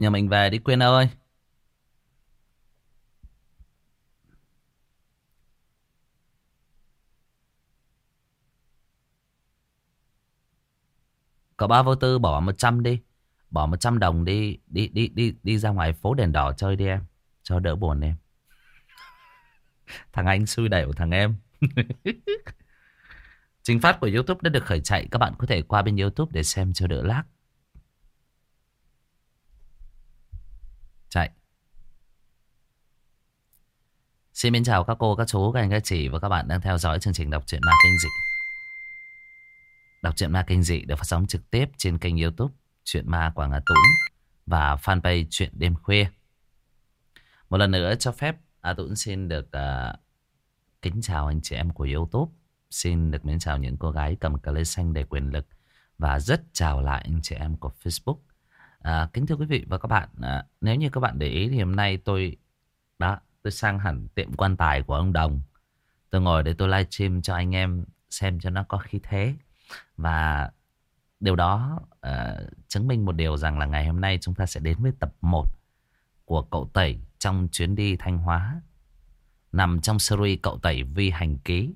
Nhà mình về đi Quyên ơi. Có 3 vô 4 bỏ 100 đi. Bỏ 100 đồng đi. Đi ra ngoài phố đèn đỏ chơi đi em. Cho đỡ buồn em. Thằng anh xui đẩy của thằng em. Trình phát của YouTube đã được khởi chạy. Các bạn có thể qua bên YouTube để xem cho đỡ lag. Chạy. Xin mến chào các cô, các chú, các anh, các chị và các bạn đang theo dõi chương trình đọc truyện ma kinh dị. Đọc truyện ma kinh dị được phát sóng trực tiếp trên kênh YouTube Truyện Ma Quảng Hà Tũng và fanpage Truyện Đêm Khuya. Một lần nữa cho phép A Tũng xin được kính chào anh chị em của YouTube. Xin được mến chào những cô gái cầm cờ lê xanh đầy quyền lực. Và rất chào lại anh chị em của Facebook. Kính thưa quý vị và các bạn, nếu như các bạn để ý thì hôm nay tôi sang hẳn tiệm quan tài của ông Đồng. Tôi ngồi để tôi livestream cho anh em xem cho nó có khí thế. Và điều đó chứng minh một điều rằng là ngày hôm nay chúng ta sẽ đến với tập 1 của Cậu Tẩy trong chuyến đi Thanh Hóa, nằm trong series Cậu Tẩy Vi Hành Ký.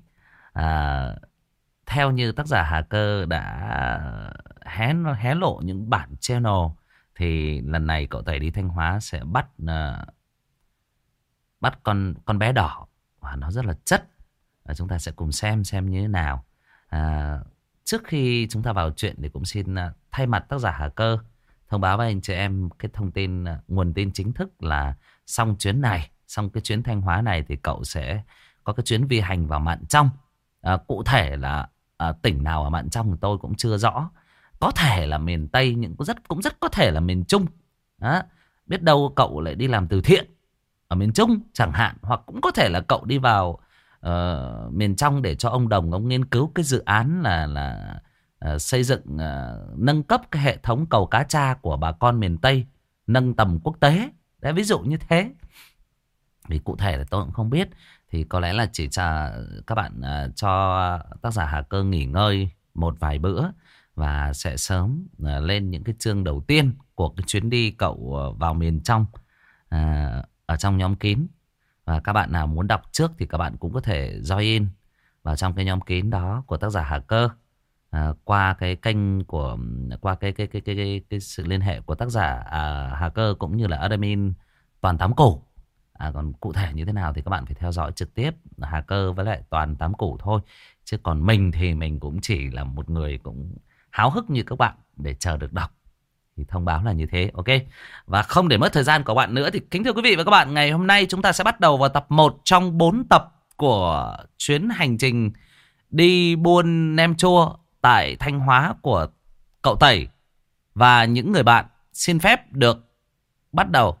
Theo như tác giả Hà Cơ đã hé lộ những bản channel, thì lần này Cậu Tẩy đi Thanh Hóa sẽ bắt con bé đỏ, và nó rất là chất. Chúng ta sẽ cùng xem như thế nào. Trước khi chúng ta vào chuyện thì cũng xin thay mặt tác giả Hà Cơ thông báo với anh chị em cái thông tin, nguồn tin chính thức là xong cái chuyến Thanh Hóa này thì cậu sẽ có cái chuyến vi hành vào Mạn Trong. Cụ thể là tỉnh nào ở Mạn Trong thì tôi cũng chưa rõ. Có thể là miền Tây, nhưng cũng rất có thể là miền Trung. Biết đâu cậu lại đi làm từ thiện ở miền Trung chẳng hạn, hoặc cũng có thể là cậu đi vào miền trong để cho ông Đồng ông nghiên cứu cái dự án là xây dựng, nâng cấp cái hệ thống cầu cá tra của bà con miền Tây, nâng tầm quốc tế. Đấy, ví dụ như thế. Vì cụ thể là tôi cũng không biết. Thì có lẽ là chỉ cho các bạn cho tác giả Hà Cơ nghỉ ngơi một vài bữa, và sẽ sớm lên những cái chương đầu tiên của cái chuyến đi cậu vào miền trong ở trong nhóm kín. Và các bạn nào muốn đọc trước thì các bạn cũng có thể join vào trong cái nhóm kín đó của tác giả Hà Cơ, qua cái kênh của, qua cái sự liên hệ của tác giả Hà Cơ cũng như là admin Toàn Tám Củ. Còn cụ thể như thế nào thì các bạn phải theo dõi trực tiếp Hà Cơ với lại Toàn Tám Củ thôi. Chứ còn mình thì mình cũng chỉ là một người cũng háo hức như các bạn để chờ được đọc. Thì thông báo là như thế, ok. Và không để mất thời gian của bạn nữa thì kính thưa quý vị và các bạn, ngày hôm nay chúng ta sẽ bắt đầu vào tập 1 trong 4 tập của chuyến hành trình đi buôn nem chua tại Thanh Hóa của Cậu Tẩy và những người bạn. Xin phép được bắt đầu.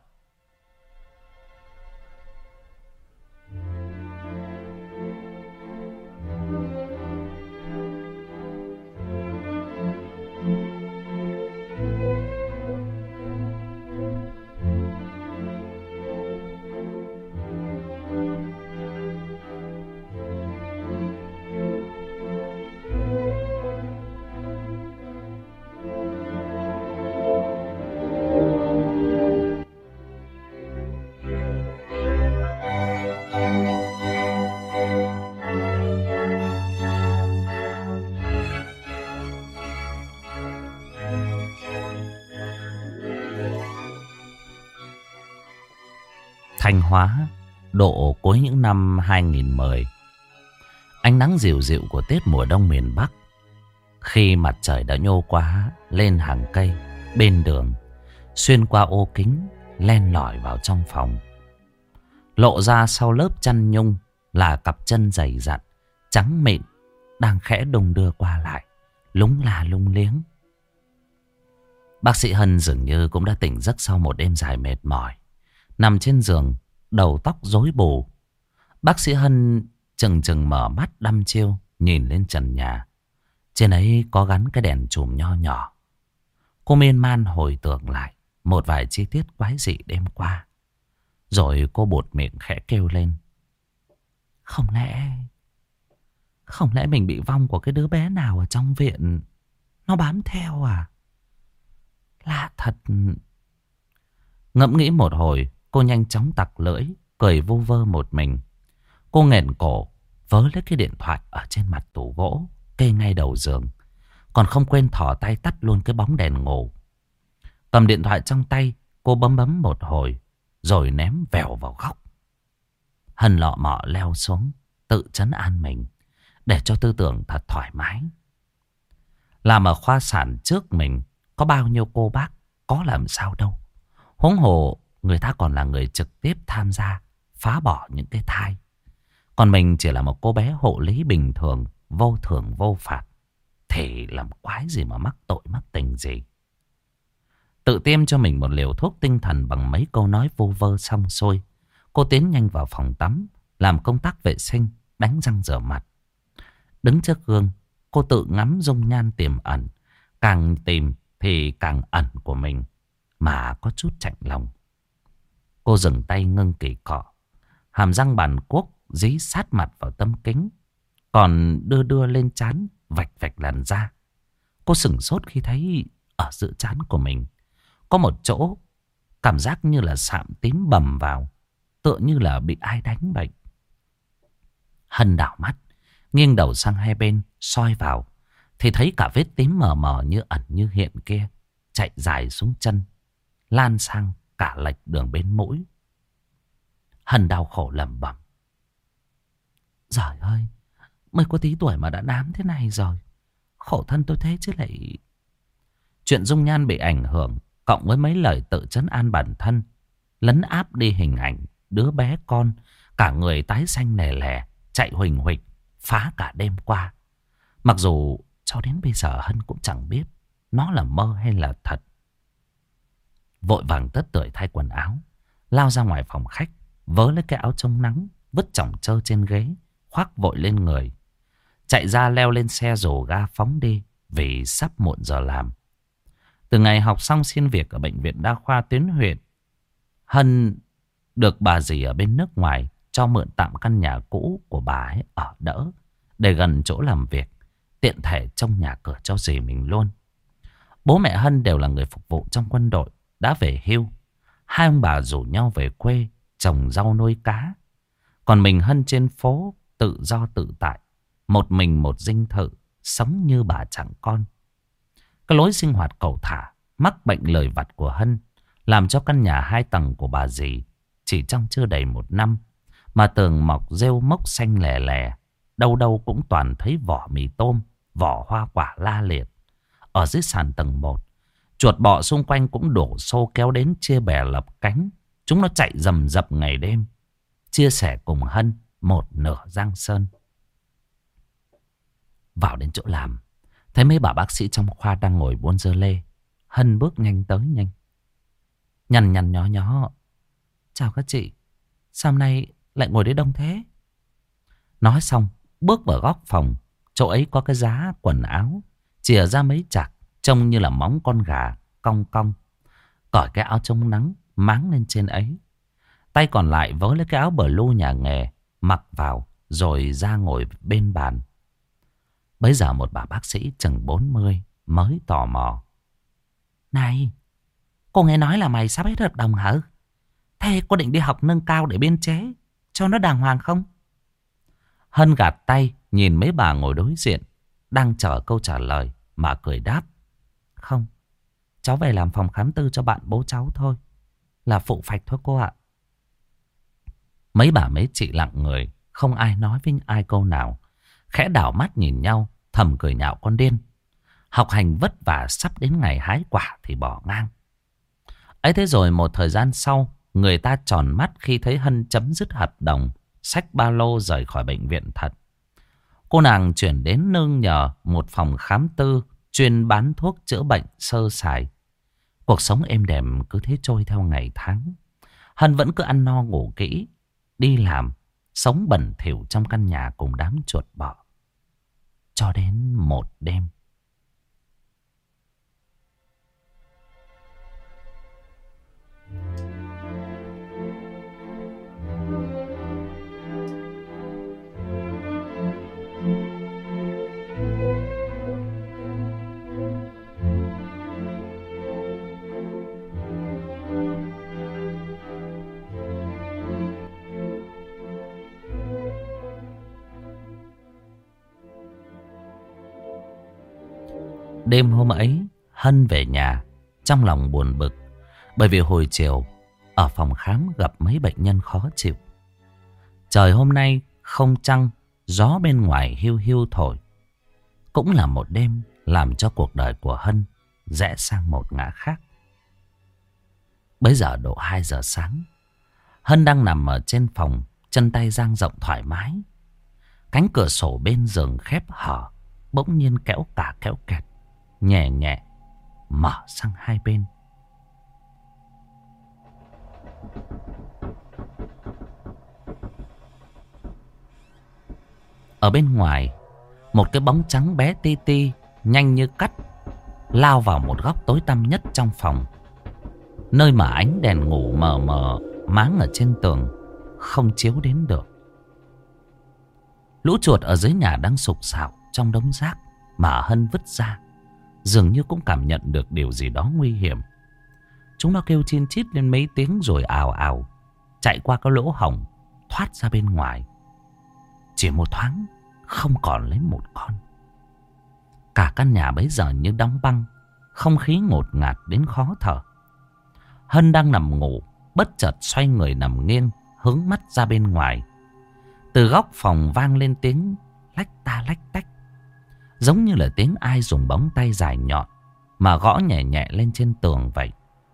Thanh Hóa, độ cuối những năm 2010. Ánh nắng dịu dịu của Tết mùa đông miền Bắc. Khi mặt trời đã nhô quá lên hàng cây bên đường, xuyên qua ô kính len lỏi vào trong phòng. Lộ ra sau lớp chăn nhung là cặp chân dày dặn, trắng mịn, đang khẽ đung đưa qua lại, lúng la lung liếng. Bác sĩ Hân dường như cũng đã tỉnh giấc sau một đêm dài mệt mỏi. Nằm trên giường, đầu tóc rối bù. Bác sĩ Hân chừng chừng mở mắt đăm chiêu nhìn lên trần nhà. Trên ấy có gắn cái đèn chùm nho nhỏ. Cô miên man hồi tưởng lại một vài chi tiết quái dị đêm qua. Rồi cô buột miệng khẽ kêu lên. Không lẽ mình bị vong của cái đứa bé nào ở trong viện nó bám theo à? Lạ thật. Ngẫm nghĩ một hồi, cô nhanh chóng tặc lưỡi, cười vu vơ một mình. Cô nghẹn cổ, vớ lấy cái điện thoại ở trên mặt tủ gỗ, kê ngay đầu giường. Còn không quên thò tay tắt luôn cái bóng đèn ngủ. Cầm điện thoại trong tay, cô bấm bấm một hồi, rồi ném vèo vào góc. Hân lọ mọ leo xuống, tự trấn an mình, để cho tư tưởng thật thoải mái. Làm ở khoa sản trước mình, có bao nhiêu cô bác, có làm sao đâu. Huống hồ, người ta còn là người trực tiếp tham gia, phá bỏ những cái thai. Còn mình chỉ là một cô bé hộ lý bình thường, vô thưởng vô phạt. Thì làm quái gì mà mắc tội mắc tình gì. Tự tiêm cho mình một liều thuốc tinh thần bằng mấy câu nói vu vơ xong xuôi. Cô tiến nhanh vào phòng tắm, làm công tác vệ sinh, đánh răng rửa mặt. Đứng trước gương, cô tự ngắm dung nhan tiềm ẩn. Càng tìm thì càng ẩn của mình, mà có chút chạnh lòng. Cô dừng tay ngưng kỳ cọ, hàm răng bàn cuốc dí sát mặt vào tấm kính, còn đưa đưa lên trán vạch vạch làn da. Cô sửng sốt khi thấy ở giữa trán của mình có một chỗ cảm giác như là sạm tím bầm vào, tựa như là bị ai đánh bệnh. Hân đảo mắt, nghiêng đầu sang hai bên, soi vào, thì thấy cả vết tím mờ mờ như ẩn như hiện kia chạy dài xuống chân, lan sang cả lệch đường bên mũi. Hân đau khổ lẩm bẩm: Giời ơi, mới có tí tuổi mà đã nám thế này rồi. Khổ thân tôi thế chứ lại. Chuyện dung nhan bị ảnh hưởng, cộng với mấy lời tự trấn an bản thân, lấn áp đi hình ảnh đứa bé con, cả người tái xanh lè lè, chạy huỳnh huỳnh, phá cả đêm qua. Mặc dù cho đến bây giờ Hân cũng chẳng biết nó là mơ hay là thật. Vội vàng tất tưởi thay quần áo, lao ra ngoài phòng khách, vớ lấy cái áo chống nắng, vứt chỏng trơ trên ghế, khoác vội lên người. Chạy ra leo lên xe rồ ga phóng đi, vì sắp muộn giờ làm. Từ ngày học xong xin việc ở bệnh viện đa khoa tuyến huyện, Hân được bà dì ở bên nước ngoài cho mượn tạm căn nhà cũ của bà ấy ở đỡ, để gần chỗ làm việc, tiện thể trông nhà cửa cho dì mình luôn. Bố mẹ Hân đều là người phục vụ trong quân đội, đã về hưu. Hai ông bà rủ nhau về quê trồng rau nuôi cá. Còn mình Hân trên phố tự do tự tại, một mình một dinh thự, sống như bà chẳng con. Cái lối sinh hoạt cẩu thả, mắc bệnh lời vặt của Hân làm cho căn nhà 2 tầng của bà dì chỉ trong chưa đầy 1 năm mà tường mọc rêu mốc xanh lè lè, đâu đâu cũng toàn thấy vỏ mì tôm, vỏ hoa quả la liệt. Ở dưới sàn tầng 1, chuột bọ xung quanh cũng đổ xô kéo đến chia bè lập cánh. Chúng nó chạy rầm rập ngày đêm, chia sẻ cùng Hân một nửa Giang Sơn. Vào đến chỗ làm, thấy mấy bà bác sĩ trong khoa đang ngồi buôn dơ lê. Hân bước nhanh tới nhanh, nhằn nhằn nhó nhó: Chào các chị, sao hôm nay lại ngồi đấy đông thế? Nói xong, bước vào góc phòng. Chỗ ấy có cái giá quần áo, chìa ra mấy chạc trông như là móng con gà cong cong, cởi cái áo chống nắng máng lên trên ấy. Tay còn lại vớ lấy cái áo blue nhà nghề, mặc vào rồi ra ngồi bên bàn. Bấy giờ một bà bác sĩ chừng 40 mới tò mò: Này, cô nghe nói là mày sắp hết hợp đồng hả? Thế có định đi học nâng cao để biên chế cho nó đàng hoàng không? Hân gạt tay nhìn mấy bà ngồi đối diện, đang chờ câu trả lời mà cười đáp: Không, cháu về làm phòng khám tư cho bạn bố cháu thôi, là phụ phạch thôi cô ạ. Mấy bà mấy chị lặng người, không ai nói với ai câu nào, khẽ đảo mắt nhìn nhau, thầm cười nhạo con điên. Học hành vất vả sắp đến ngày hái quả thì bỏ ngang. Ấy thế rồi một thời gian sau, người ta tròn mắt khi thấy Hân chấm dứt hợp đồng, xách ba lô rời khỏi bệnh viện thật. Cô nàng chuyển đến nương nhờ một phòng khám tư chuyên bán thuốc chữa bệnh sơ sài. Cuộc sống êm đềm cứ thế trôi theo ngày tháng. Hân vẫn cứ ăn no ngủ kỹ, đi làm, sống bẩn thỉu trong căn nhà cùng đám chuột bọ. Cho đến một đêm. Đêm hôm ấy, Hân về nhà trong lòng buồn bực. Bởi vì hồi chiều ở phòng khám gặp mấy bệnh nhân khó chịu. Trời hôm nay không trăng, gió bên ngoài hiu hiu thổi. Cũng là một đêm làm cho cuộc đời của Hân rẽ sang một ngã khác. Bấy giờ độ 2 giờ sáng, Hân đang nằm ở trên phòng, chân tay dang rộng thoải mái. Cánh cửa sổ bên giường khép hở, bỗng nhiên kéo cả kéo kẹt, nhẹ nhẹ mở sang hai bên. Ở bên ngoài, một cái bóng trắng bé ti ti, nhanh như cắt, lao vào một góc tối tăm nhất trong phòng. Nơi mà ánh đèn ngủ mờ mờ máng ở trên tường không chiếu đến được. Lũ chuột ở dưới nhà đang sục sạo trong đống rác mà Hân vứt ra, dường như cũng cảm nhận được điều gì đó nguy hiểm. Chúng nó kêu chin chít lên mấy tiếng rồi ào ào chạy qua cái lỗ hổng thoát ra bên ngoài. Chỉ một thoáng không còn lấy một con. Cả căn nhà bấy giờ như đóng băng, không khí ngột ngạt đến khó thở. Hân đang nằm ngủ, bất chợt xoay người nằm nghiêng, hướng mắt ra bên ngoài. Từ góc phòng vang lên tiếng lách ta lách tách, giống như là tiếng ai dùng bóng tay dài nhọn mà gõ nhẹ nhẹ lên trên tường vậy.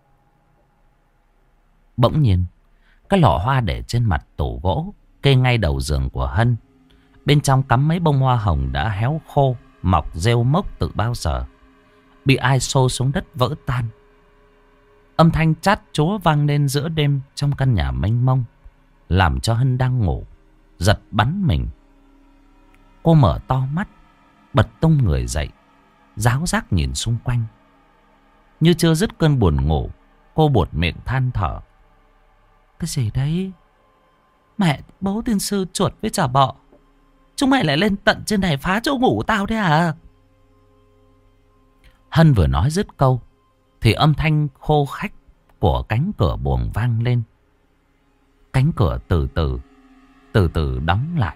Bỗng nhiên, cái lọ hoa để trên mặt tủ gỗ kê ngay đầu giường của Hân. Bên trong cắm mấy bông hoa hồng đã héo khô, mọc rêu mốc từ bao giờ, bị ai xô xuống đất vỡ tan. Âm thanh chát chúa vang lên giữa đêm trong căn nhà mênh mông, làm cho Hân đang ngủ giật bắn mình. Cô mở to mắt, bật tung người dậy, ráo rác nhìn xung quanh. Như chưa dứt cơn buồn ngủ, cô buột miệng than thở. Cái gì đấy? Mẹ bố tiên sư chuột với chả bọ, chúng mày lại lên tận trên này phá chỗ ngủ tao đấy à? Hân vừa nói dứt câu thì âm thanh khô khách của cánh cửa buồng vang lên. Cánh cửa từ từ đóng lại.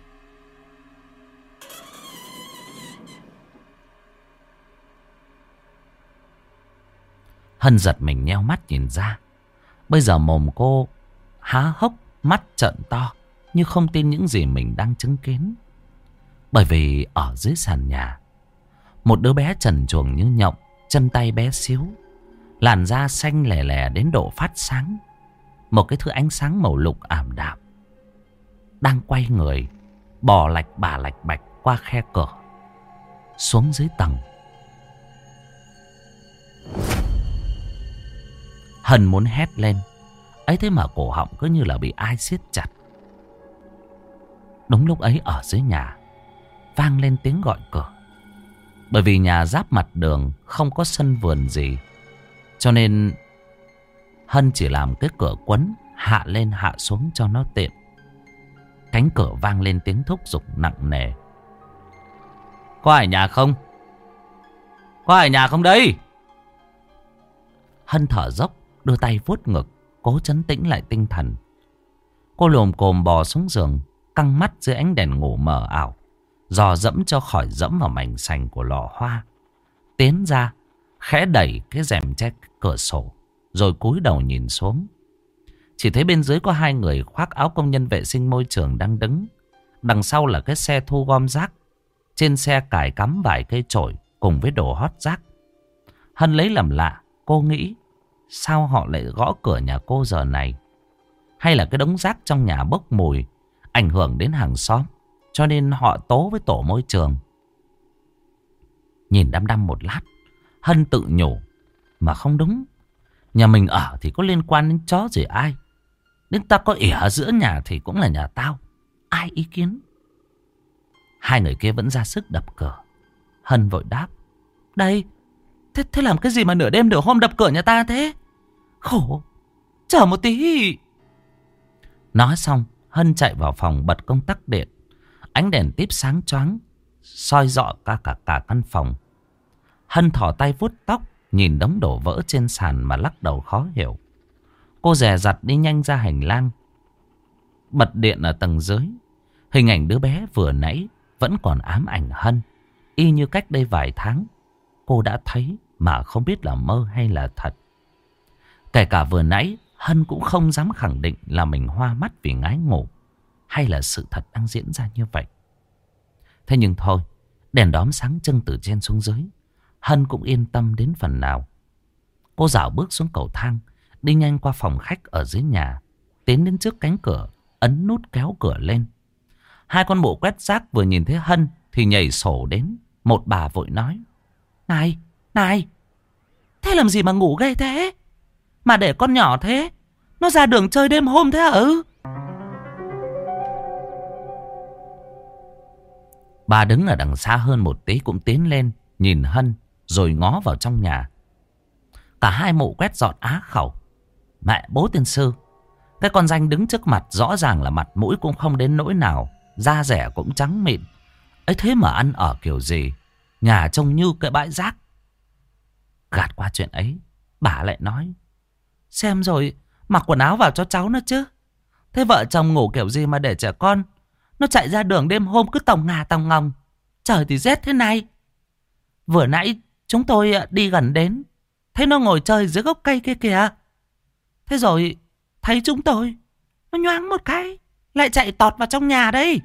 Hân giật mình nheo mắt nhìn ra. Bây giờ mồm cô há hốc, mắt trợn to, như không tin những gì mình đang chứng kiến. Bởi vì ở dưới sàn nhà, một đứa bé trần truồng như nhộng, chân tay bé xíu, làn da xanh lè lè đến độ phát sáng, một cái thứ ánh sáng màu lục ảm đạm, đang quay người bò lạch bà lạch bạch qua khe cửa xuống dưới tầng. Hân muốn hét lên, ấy thế mà cổ họng cứ như là bị ai siết chặt. Đúng lúc ấy ở dưới nhà vang lên tiếng gọi cửa. Bởi vì nhà giáp mặt đường, không có sân vườn gì, cho nên Hân chỉ làm cái cửa quấn hạ lên hạ xuống cho nó tiện. Cánh cửa vang lên tiếng thúc giục nặng nề. Có ai nhà không? Có ai nhà không đây? Hân thở dốc, đưa tay vuốt ngực, cố trấn tĩnh lại tinh thần. Cô lồm cồm bò xuống giường, căng mắt dưới ánh đèn ngủ mờ ảo, dò dẫm cho khỏi dẫm vào mảnh sành của lọ hoa. Tiến ra, khẽ đẩy cái rèm che cửa sổ, rồi cúi đầu nhìn xuống. Chỉ thấy bên dưới có hai người khoác áo công nhân vệ sinh môi trường đang đứng. Đằng sau là cái xe thu gom rác. Trên xe cài cắm vài cây chổi cùng với đồ hót rác. Hân lấy làm lạ, cô nghĩ sao họ lại gõ cửa nhà cô giờ này? Hay là cái đống rác trong nhà bốc mùi, ảnh hưởng đến hàng xóm, cho nên họ tố với tổ môi trường. Nhìn đăm đăm một lát, Hân tự nhủ, mà không đúng. Nhà mình ở thì có liên quan đến chó gì ai? Đến ta có ỉa giữa nhà thì cũng là nhà tao, ai ý kiến? Hai người kia vẫn ra sức đập cửa. Hân vội đáp, đây, thế làm cái gì mà nửa đêm nửa hôm đập cửa nhà ta thế? Khổ, chờ một tí. Nói xong, Hân chạy vào phòng bật công tắc điện. Ánh đèn típ sáng choáng, soi rọi cả căn phòng. Hân thò tay vuốt tóc, nhìn đống đổ vỡ trên sàn mà lắc đầu khó hiểu. Cô dè dặt đi nhanh ra hành lang, bật điện ở tầng dưới. Hình ảnh đứa bé vừa nãy vẫn còn ám ảnh Hân, y như cách đây vài tháng. cô đã thấy mà không biết là mơ hay là thật. Kể cả vừa nãy Hân cũng không dám khẳng định là mình hoa mắt vì ngái ngủ hay là sự thật đang diễn ra như vậy. Thế nhưng thôi, đèn đóm sáng trưng từ trên xuống dưới, Hân cũng yên tâm đến phần nào. Cô dạo bước xuống cầu thang, đi nhanh qua phòng khách ở dưới nhà, tiến đến trước cánh cửa, ấn nút kéo cửa lên. Hai con mụ quét rác vừa nhìn thấy Hân thì nhảy sổ đến. Một bà vội nói: Này, này, thế làm gì mà ngủ ghê thế? Mà để con nhỏ thế, nó ra đường chơi đêm hôm thế hả? Bà đứng ở đằng xa hơn một tí cũng tiến lên, nhìn Hân rồi ngó vào trong nhà. Cả hai mụ quét dọn á khẩu. Mẹ bố tiên sư, cái con danh đứng trước mặt rõ ràng là mặt mũi cũng không đến nỗi nào, da dẻ cũng trắng mịn ấy, thế mà ăn ở kiểu gì, nhà trông như cái bãi rác. Gạt qua chuyện ấy, bà lại nói: Xem rồi, mặc quần áo vào cho cháu nó chứ. Thế vợ chồng ngủ kiểu gì mà để trẻ con nó chạy ra đường đêm hôm cứ tòng ngà tòng ngòng. Trời thì rét thế này. Vừa nãy chúng tôi đi gần đến, thấy nó ngồi chơi dưới gốc cây kia kìa. Thế rồi thấy chúng tôi, nó nhoáng một cái lại chạy tọt vào trong nhà đây.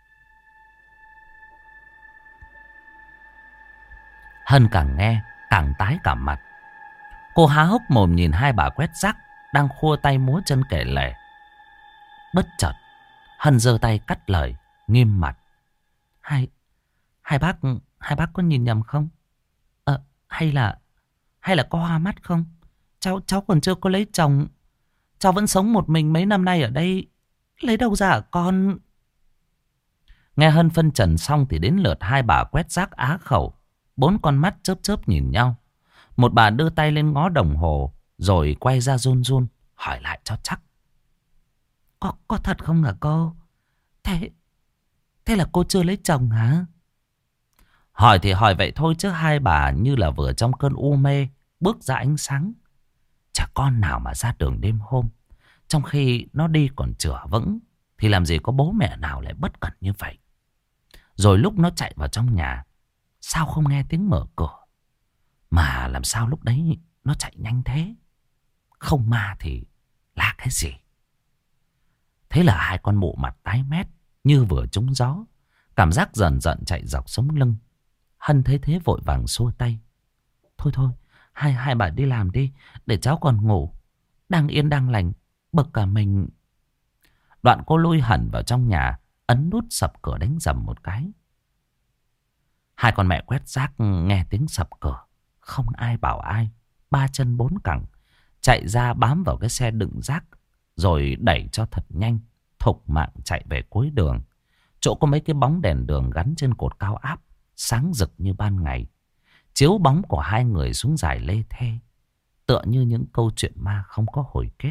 Hân càng nghe càng tái cả mặt. Cô há hốc mồm nhìn hai bà quét rác đang khua tay múa chân kể lể. Bất chợt Hân giơ tay cắt lời, nghiêm mặt: Hai bác có nhìn nhầm không? Hay là có hoa mắt không? Cháu còn chưa có lấy chồng. Cháu vẫn sống một mình mấy năm nay ở đây, lấy đâu ra hả con? Nghe Hân phân trần xong thì đến lượt hai bà quét rác á khẩu. Bốn con mắt chớp chớp nhìn nhau. Một bà đưa tay lên ngó đồng hồ, rồi quay ra run run hỏi lại cho chắc: Có thật không hả cô? Thế là cô chưa lấy chồng hả? Hỏi thì hỏi vậy thôi, chứ hai bà như là vừa trong cơn u mê bước ra ánh sáng. Chả con nào mà ra đường đêm hôm, trong khi nó đi còn chửa vững, thì làm gì có bố mẹ nào lại bất cẩn như vậy. Rồi lúc nó chạy vào trong nhà, sao không nghe tiếng mở cửa? Mà làm sao lúc đấy nó chạy nhanh thế? Không ma thì là cái gì? Thế là hai con mụ mặt tái mét như vừa trúng gió, cảm giác dần dần chạy dọc sống lưng. Hân thấy thế vội vàng xua tay: Thôi, hai bà đi làm đi, để cháu còn ngủ. Đang yên đang lành, bực cả mình. Đoạn cô lui hẳn vào trong nhà, ấn nút sập cửa đánh rầm một cái. Hai con mẹ quét rác nghe tiếng sập cửa, không ai bảo ai, ba chân bốn cẳng chạy ra bám vào cái xe đựng rác, rồi đẩy cho thật nhanh, thục mạng chạy về cuối đường. Chỗ có mấy cái bóng đèn đường gắn trên cột cao áp, sáng rực như ban ngày, chiếu bóng của hai người xuống dài lê thê, tựa như những câu chuyện ma không có hồi kết.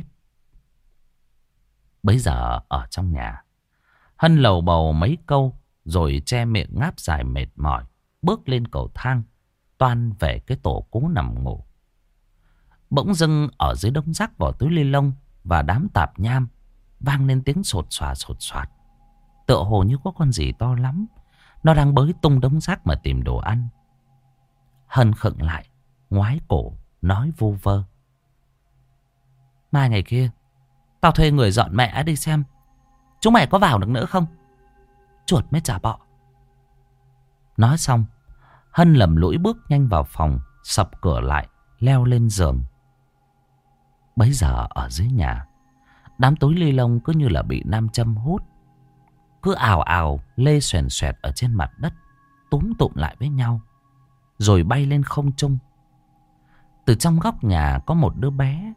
Bấy giờ ở trong nhà, Hân lầu bầu mấy câu rồi che miệng ngáp dài mệt mỏi, bước lên cầu thang, toan về cái tổ cũ nằm ngủ. Bỗng dưng ở dưới đống rác, vỏ túi ni lông và đám tạp nham vang lên tiếng sột soạt, tựa hồ như có con gì to lắm, nó đang bới tung đống rác mà tìm đồ ăn. Hân khựng lại, ngoái cổ nói vu vơ: Mai ngày kia tao thuê người dọn mẹ đi xem chúng mày có vào được nữa không, chuột mới chả bọ. Nói xong, Hân lầm lũi bước nhanh vào phòng, sập cửa lại, leo lên giường. Bấy giờ ở dưới nhà, đám túi ni lông cứ như là bị nam châm hút, cứ ào ào lê xoèn xoẹt ở trên mặt đất, túm tụm lại với nhau, rồi bay lên không trung. Từ trong góc nhà có một đứa bé,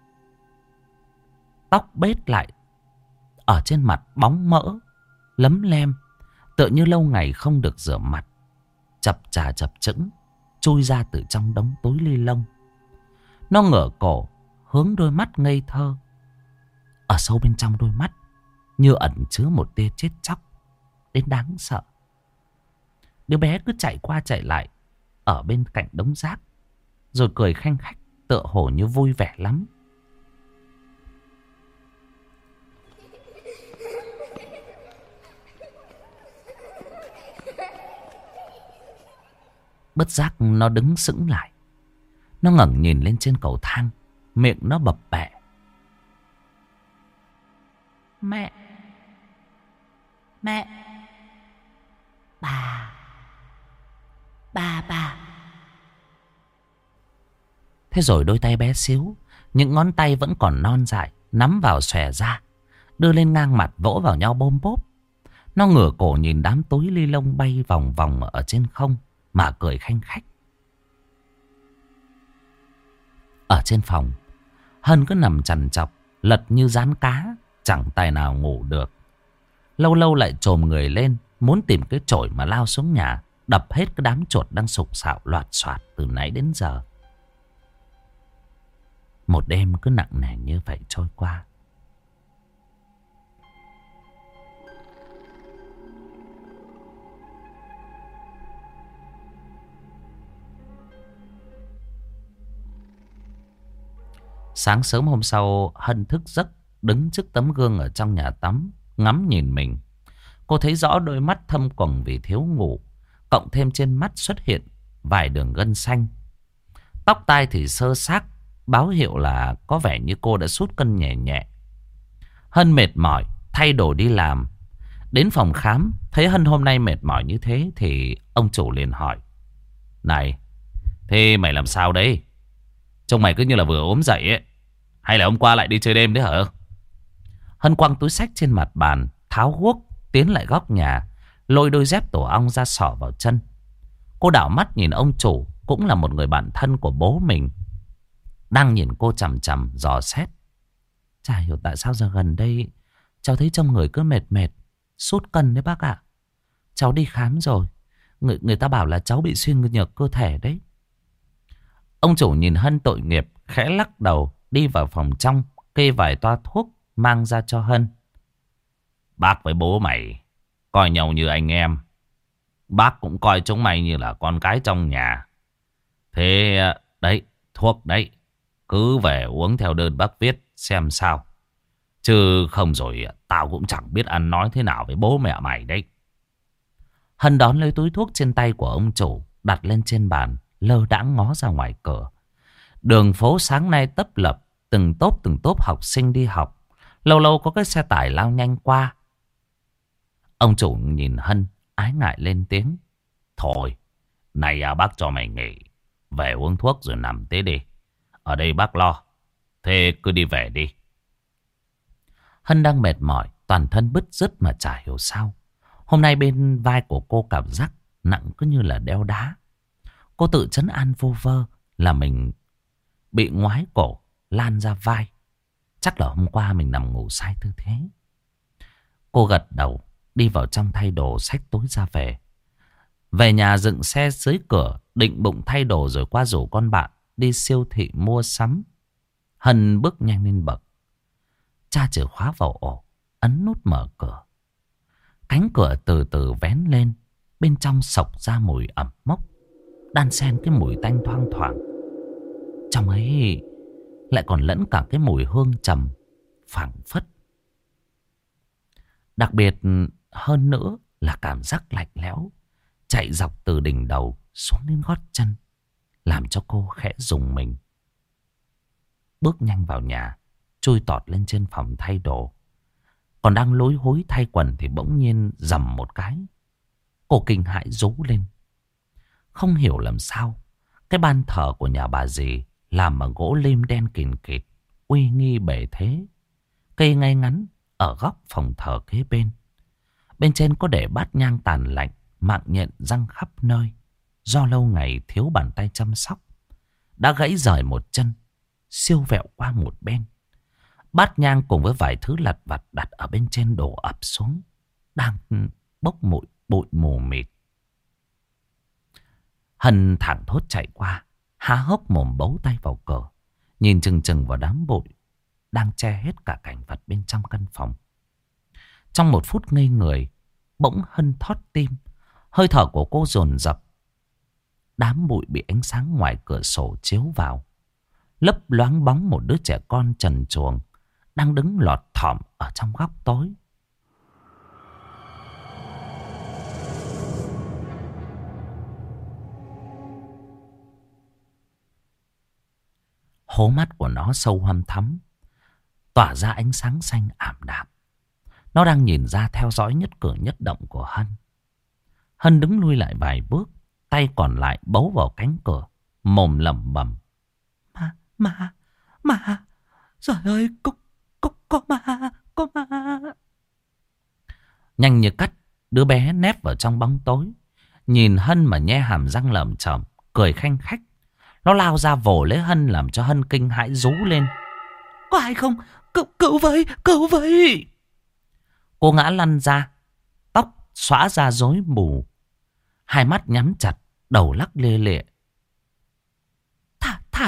tóc bết lại, ở trên mặt bóng mỡ lấm lem, tựa như lâu ngày không được rửa mặt, chập chững chui ra từ trong đống túi ni lông. Nó ngửa cổ hướng đôi mắt ngây thơ. Ở sâu bên trong đôi mắt như ẩn chứa một tia chết chóc đến đáng sợ. Đứa bé cứ chạy qua chạy lại ở bên cạnh đống rác, rồi cười khanh khách, tựa hồ như vui vẻ lắm. Bất giác nó đứng sững lại. Nó ngẩng nhìn lên trên cầu thang. Miệng nó bập bẹ. Mẹ. Mẹ. Bà. Bà. Thế rồi đôi tay bé xíu, những ngón tay vẫn còn non dại, nắm vào xòe ra, đưa lên ngang mặt vỗ vào nhau bôm bốp. Nó ngửa cổ nhìn đám túi ni lông bay vòng vòng ở trên không mà cười khanh khách. Ở trên phòng, Hân cứ nằm trằn trọc, lật như rán cá, chẳng tài nào ngủ được. Lâu lâu lại chồm người lên, muốn tìm cái chổi mà lao xuống nhà, đập hết cái đám chuột đang sục sạo loạt soạt từ nãy đến giờ. Một đêm cứ nặng nề như vậy trôi qua. Sáng sớm hôm sau, Hân thức giấc, đứng trước tấm gương ở trong nhà tắm, ngắm nhìn mình. Cô thấy rõ đôi mắt thâm quầng vì thiếu ngủ, cộng thêm trên mắt xuất hiện vài đường gân xanh. Tóc tai thì xơ xác, báo hiệu là có vẻ như cô đã sút cân nhẹ nhẹ. Hân mệt mỏi, thay đồ đi làm. Đến phòng khám, thấy Hân hôm nay mệt mỏi như thế thì ông chủ liền hỏi: "Này, thế mày làm sao đấy? Trông mày cứ như là vừa ốm dậy ấy. Hay là hôm qua lại đi chơi đêm đấy hả?" Hân quăng túi xách trên mặt bàn, tháo guốc, tiến lại góc nhà, lôi đôi dép tổ ong ra xỏ vào chân. Cô đảo mắt nhìn ông chủ, cũng là một người bạn thân của bố mình, đang nhìn cô chằm chằm dò xét. Chả hiểu tại sao giờ gần đây cháu thấy trong người cứ mệt mệt, sút cân đấy bác ạ. Cháu đi khám rồi, người ta bảo là cháu bị suy nhược cơ thể đấy. Ông chủ nhìn Hân tội nghiệp, khẽ lắc đầu, đi vào phòng trong, kê vài toa thuốc mang ra cho Hân. "Bác với bố mày coi nhau như anh em. Bác cũng coi chúng mày như là con cái trong nhà. Thế đấy, thuốc đấy, cứ về uống theo đơn bác viết xem sao. Chứ không rồi tao cũng chẳng biết ăn nói thế nào với bố mẹ mày đấy." Hân đón lấy túi thuốc trên tay của ông chủ, đặt lên trên bàn, lơ đãng ngó ra ngoài cửa. Đường phố sáng nay tấp lập, từng tốp học sinh đi học. Lâu lâu có cái xe tải lao nhanh qua. Ông chủ nhìn Hân, ái ngại lên tiếng: "Thôi, này bác cho mày nghỉ. Về uống thuốc rồi nằm tế đi. Ở đây bác lo. Thế cứ đi về đi." Hân đang mệt mỏi, toàn thân bứt rứt mà chả hiểu sao. Hôm nay bên vai của cô cảm giác nặng cứ như là đeo đá. Cô tự trấn an vô vơ là mình bị ngoái cổ lan ra vai. Chắc là hôm qua mình nằm ngủ sai tư thế. Cô gật đầu, đi vào trong thay đồ, xách túi ra về. Về nhà dựng xe dưới cửa, định bụng thay đồ rồi qua rủ con bạn đi siêu thị mua sắm. Hân bước nhanh lên bậc, tra chìa khóa vào ổ, ấn nút mở cửa. Cánh cửa từ từ vén lên, bên trong xộc ra mùi ẩm mốc, đan xen cái mùi tanh thoang thoảng. Trong ấy lại còn lẫn cả cái mùi hương trầm phảng phất. Đặc biệt hơn nữa là cảm giác lạnh lẽo chạy dọc từ đỉnh đầu xuống đến gót chân, làm cho cô khẽ rùng mình. Bước nhanh vào nhà, chui tọt lên trên phòng thay đồ. Còn đang lối hối thay quần thì bỗng nhiên rầm một cái. Cô kinh hãi rú lên. Không hiểu làm sao, cái ban thờ của nhà bà dì làm bằng gỗ lim đen kìn kịt, uy nghi bề thế, cây ngay ngắn ở góc phòng thờ kế bên. Bên trên có để bát nhang tàn lạnh, mạng nhện răng khắp nơi, do lâu ngày thiếu bàn tay chăm sóc, đã gãy rời một chân, siêu vẹo qua một bên. Bát nhang cùng với vài thứ lặt vặt đặt ở bên trên đổ ập xuống, đang bốc bụi mù mịt. Hân thảng thốt chạy qua, há hốc mồm bấu tay vào cửa, nhìn chừng chừng vào đám bụi đang che hết cả cảnh vật bên trong căn phòng. Trong một phút ngây người, bỗng Hân thót tim, hơi thở của cô dồn dập. Đám bụi bị ánh sáng ngoài cửa sổ chiếu vào, lấp loáng bóng một đứa trẻ con trần truồng đang đứng lọt thỏm ở trong góc tối. Hố mắt của nó sâu hăm thắm, tỏa ra ánh sáng xanh ảm đạm. Nó đang nhìn ra theo dõi nhất cử nhất động của Hân. Hân đứng lui lại vài bước, tay còn lại bấu vào cánh cửa, mồm lẩm bẩm. Ma, trời ơi, có ma. Nhanh như cắt, đứa bé nép vào trong bóng tối, nhìn Hân mà nhe hàm răng lởm chởm, cười khanh khách. Nó lao ra vồ lấy Hân, làm cho Hân kinh hãi rú lên. Có ai không? Cứu với. Cô ngã lăn ra, tóc xõa ra rối mù, hai mắt nhắm chặt, đầu lắc lê lệ. Tha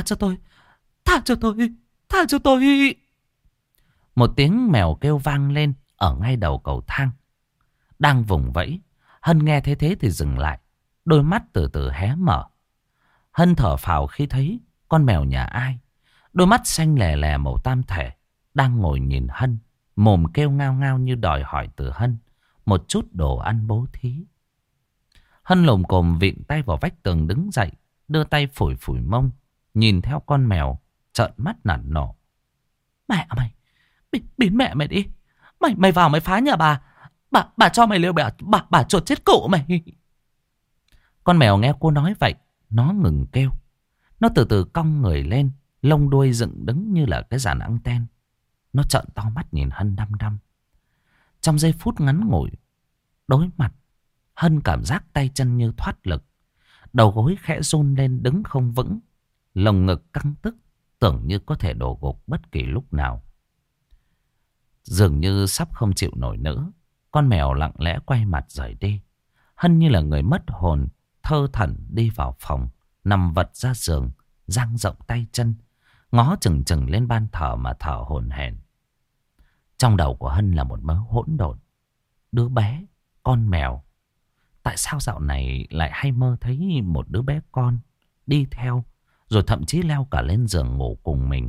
cho tôi. Một tiếng mèo kêu vang lên ở ngay đầu cầu thang. Đang vùng vẫy, Hân nghe thấy thế thì dừng lại, đôi mắt từ từ hé mở. Hân thở phào khi thấy con mèo nhà ai, đôi mắt xanh lè lè màu tam thể, đang ngồi nhìn Hân, mồm kêu ngao ngao như đòi hỏi từ Hân một chút đồ ăn bố thí. Hân lồm cồm vịn tay vào vách tường đứng dậy, đưa tay phủi phủi mông, nhìn theo con mèo, trợn mắt nản nộ. Mẹ mày, biến mẹ mày đi. Mày vào mày phá nhà bà cho mày liều bà chuột chết cụ mày. Con mèo nghe cô nói vậy, nó ngừng kêu. Nó từ từ cong người lên, lông đuôi dựng đứng như là cái dàn anten. Nó trợn to mắt nhìn Hân đăm đăm. Trong giây phút ngắn ngủi đối mặt, Hân cảm giác tay chân như thoát lực, đầu gối khẽ run lên đứng không vững, lồng ngực căng tức, tưởng như có thể đổ gục bất kỳ lúc nào. Dường như sắp không chịu nổi nữa, con mèo lặng lẽ quay mặt rời đi. Hân như là người mất hồn, thơ thẩn đi vào phòng, nằm vật ra giường, dang rộng tay chân, ngó chừng chừng lên ban thờ mà thở hổn hển. Trong đầu của Hân là một mớ hỗn độn. Đứa bé, con mèo. Tại sao dạo này lại hay mơ thấy một đứa bé con đi theo, rồi thậm chí leo cả lên giường ngủ cùng mình?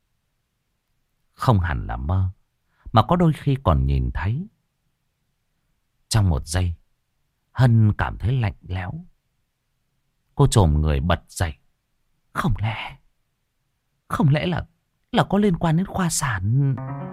Không hẳn là mơ, mà có đôi khi còn nhìn thấy. Trong một giây, Hân cảm thấy lạnh lẽo. Cô chồm người bật dậy. Không lẽ là có liên quan đến khoa sản?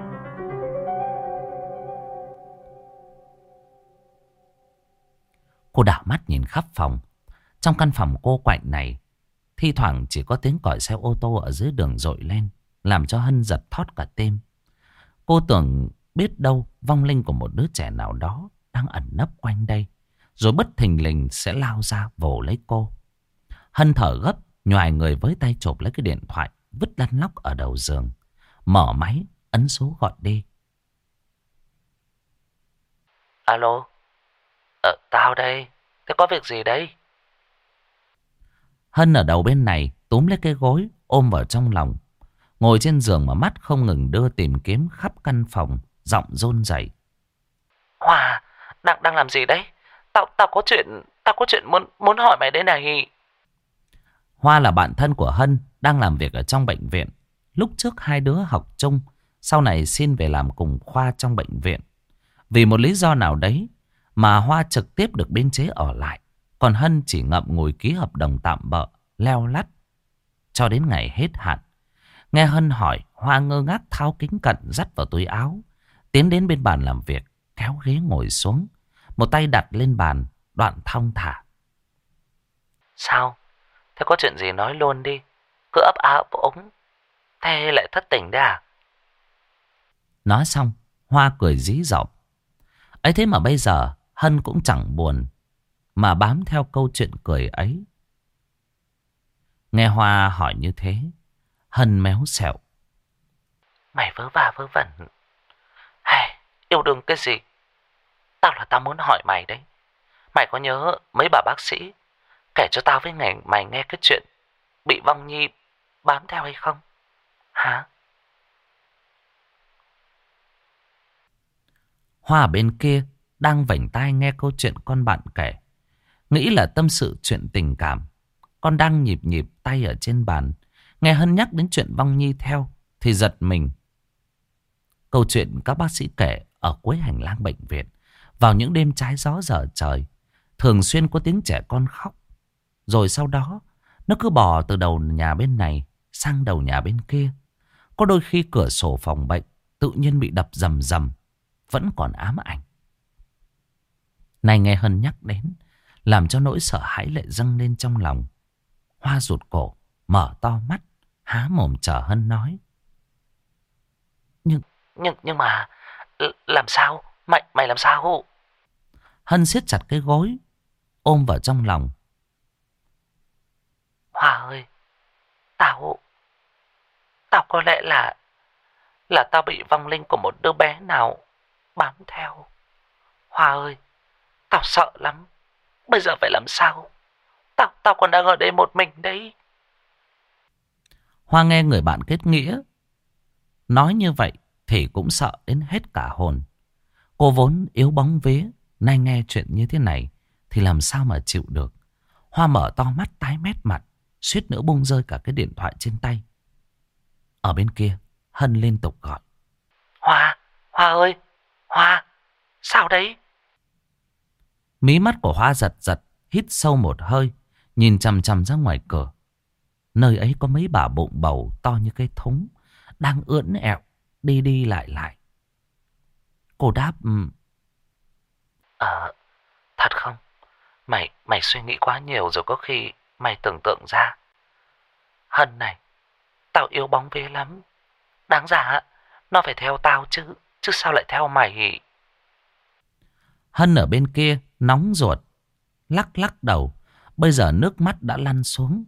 Cô đảo mắt nhìn khắp phòng. Trong căn phòng cô quạnh này, thi thoảng chỉ có tiếng còi xe ô tô ở dưới đường dội lên, làm cho Hân giật thót cả tim. Cô tưởng biết đâu vong linh của một đứa trẻ nào đó đang ẩn nấp quanh đây, rồi bất thình lình sẽ lao ra vồ lấy cô. Hân thở gấp, nhoài người với tay chộp lấy cái điện thoại, vứt lăn lóc ở đầu giường, mở máy, ấn số gọi đi. Alo, tao đây, thế có việc gì đây? Hân ở đầu bên này túm lấy cái gối, ôm vào trong lòng, ngồi trên giường mà mắt không ngừng đưa tìm kiếm khắp căn phòng, giọng run rẩy. Hòa, đang làm gì đấy? Tao có chuyện muốn hỏi mày đây này. Hoa là bạn thân của Hân, đang làm việc ở trong bệnh viện. Lúc trước hai đứa học chung, sau này xin về làm cùng khoa trong bệnh viện. Vì một lý do nào đấy mà Hoa trực tiếp được biên chế ở lại, còn Hân chỉ ngậm ngùi ký hợp đồng tạm bợ, leo lắt cho đến ngày hết hạn. Nghe Hân hỏi, Hoa ngơ ngác tháo kính cận dắt vào túi áo, tiến đến bên bàn làm việc, kéo ghế ngồi xuống, một tay đặt lên bàn, đoạn thong thả. Sao? Thế có chuyện gì nói luôn đi, cứ ấp á ấp úng, thế lại thất tình đấy à? Nói xong, Hoa cười dí dỏm. Ấy thế mà bây giờ Hân cũng chẳng buồn, mà bám theo câu chuyện cười ấy. Nghe Hoa hỏi như thế, Hân méo xẹo. Mày vớ va vớ vẩn. Hey, yêu đương cái gì? Tao muốn hỏi mày đấy. Mày có nhớ mấy bà bác sĩ kể cho tao với mày nghe cái chuyện bị vong nhi bám theo hay không? Hả? Hoa ở bên kia đang vểnh tai nghe câu chuyện con bạn kể, nghĩ là tâm sự chuyện tình cảm. Con đang nhịp nhịp tay ở trên bàn, nghe Hân nhắc đến chuyện vong nhi theo thì giật mình. Câu chuyện các bác sĩ kể ở cuối hành lang bệnh viện, vào những đêm trái gió dở trời, thường xuyên có tiếng trẻ con khóc. Rồi sau đó nó cứ bò từ đầu nhà bên này sang đầu nhà bên kia. Có đôi khi cửa sổ phòng bệnh tự nhiên bị đập rầm rầm, vẫn còn ám ảnh. Này nghe Hân nhắc đến, làm cho nỗi sợ hãi lại dâng lên trong lòng. Hoa rụt cổ, mở to mắt, há mồm chờ Hân nói. Nhưng mà làm sao? Mày làm sao? Hân siết chặt cái gối, ôm vào trong lòng. Hoa ơi, tao có lẽ là tao bị vong linh của một đứa bé nào bám theo. Hoa ơi, tao sợ lắm. Bây giờ phải làm sao? Tao còn đang ở đây một mình đấy. Hoa nghe người bạn kết nghĩa nói như vậy thì cũng sợ đến hết cả hồn. Cô vốn yếu bóng vía, nay nghe chuyện như thế này thì làm sao mà chịu được. Hoa mở to mắt tái mét mặt, suýt nữa bung rơi cả cái điện thoại trên tay. Ở bên kia, Hân liên tục gọi. Hoa ơi, Hoa, sao đấy? Mí mắt của Hoa giật giật, hít sâu một hơi, nhìn chằm chằm ra ngoài cửa. Nơi ấy có mấy bà bụng bầu to như cái thúng, đang ưỡn ẹo, đi đi lại lại. Cô đáp. Thật không? Mày suy nghĩ quá nhiều rồi, có khi mày tưởng tượng ra. Hân này, tao yêu bóng vía lắm. Đáng ra nó phải theo tao chứ sao lại theo mày? Hân ở bên kia nóng ruột, lắc lắc đầu. Bây giờ nước mắt đã lăn xuống.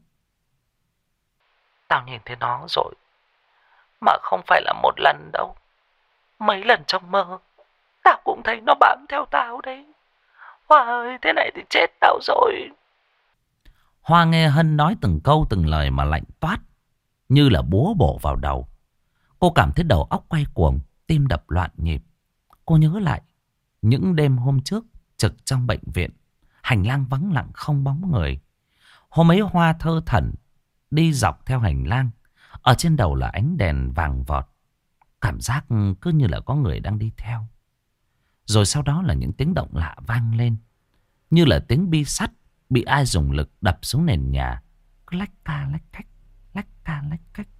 Tao nhìn thấy nó rồi, mà không phải là một lần đâu. Mấy lần trong mơ, tao cũng thấy nó bám theo tao đấy. Hoa ơi, thế này thì chết tao rồi. Hoa nghe Hân nói từng câu từng lời mà lạnh toát, như là búa bổ vào đầu. Cô cảm thấy đầu óc quay cuồng, tim đập loạn nhịp. Cô nhớ lại những đêm hôm trước trực trong bệnh viện, hành lang vắng lặng không bóng người. Hôm ấy Hoa thơ thẩn đi dọc theo hành lang, ở trên đầu là ánh đèn vàng vọt. Cảm giác cứ như là có người đang đi theo. Rồi sau đó là những tiếng động lạ vang lên, như là tiếng bi sắt bị ai dùng lực đập xuống nền nhà. Cứ lách ca lách cách, lách ca lách cách.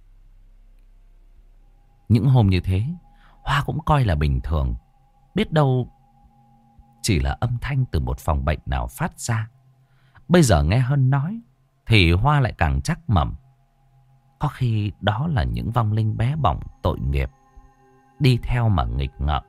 Những hôm như thế, Hoa cũng coi là bình thường. Biết đâu chỉ là âm thanh từ một phòng bệnh nào phát ra. Bây giờ nghe Hân nói thì Hoa lại càng chắc mẩm. Có khi đó là những vong linh bé bỏng tội nghiệp, đi theo mà nghịch ngợm.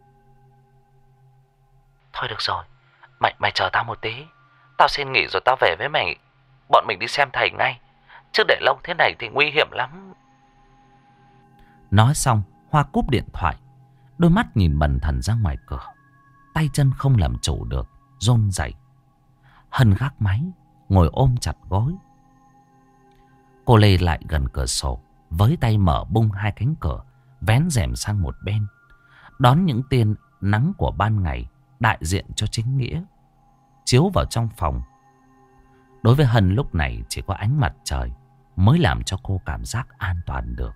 Thôi được rồi, mày chờ tao một tí. Tao xin nghỉ rồi tao về với mày. Bọn mình đi xem thầy ngay, chứ để lâu thế này thì nguy hiểm lắm. Nói xong, Hoa cúp điện thoại, đôi mắt nhìn bần thần ra ngoài cửa. Tay chân không làm chủ được, run rẩy. Hân gác máy, ngồi ôm chặt gối. Cô lê lại gần cửa sổ, với tay mở bung hai cánh cửa, vén rèm sang một bên, đón những tia nắng của ban ngày đại diện cho chính nghĩa chiếu vào trong phòng. Đối với Hân lúc này chỉ có ánh mặt trời mới làm cho cô cảm giác an toàn được.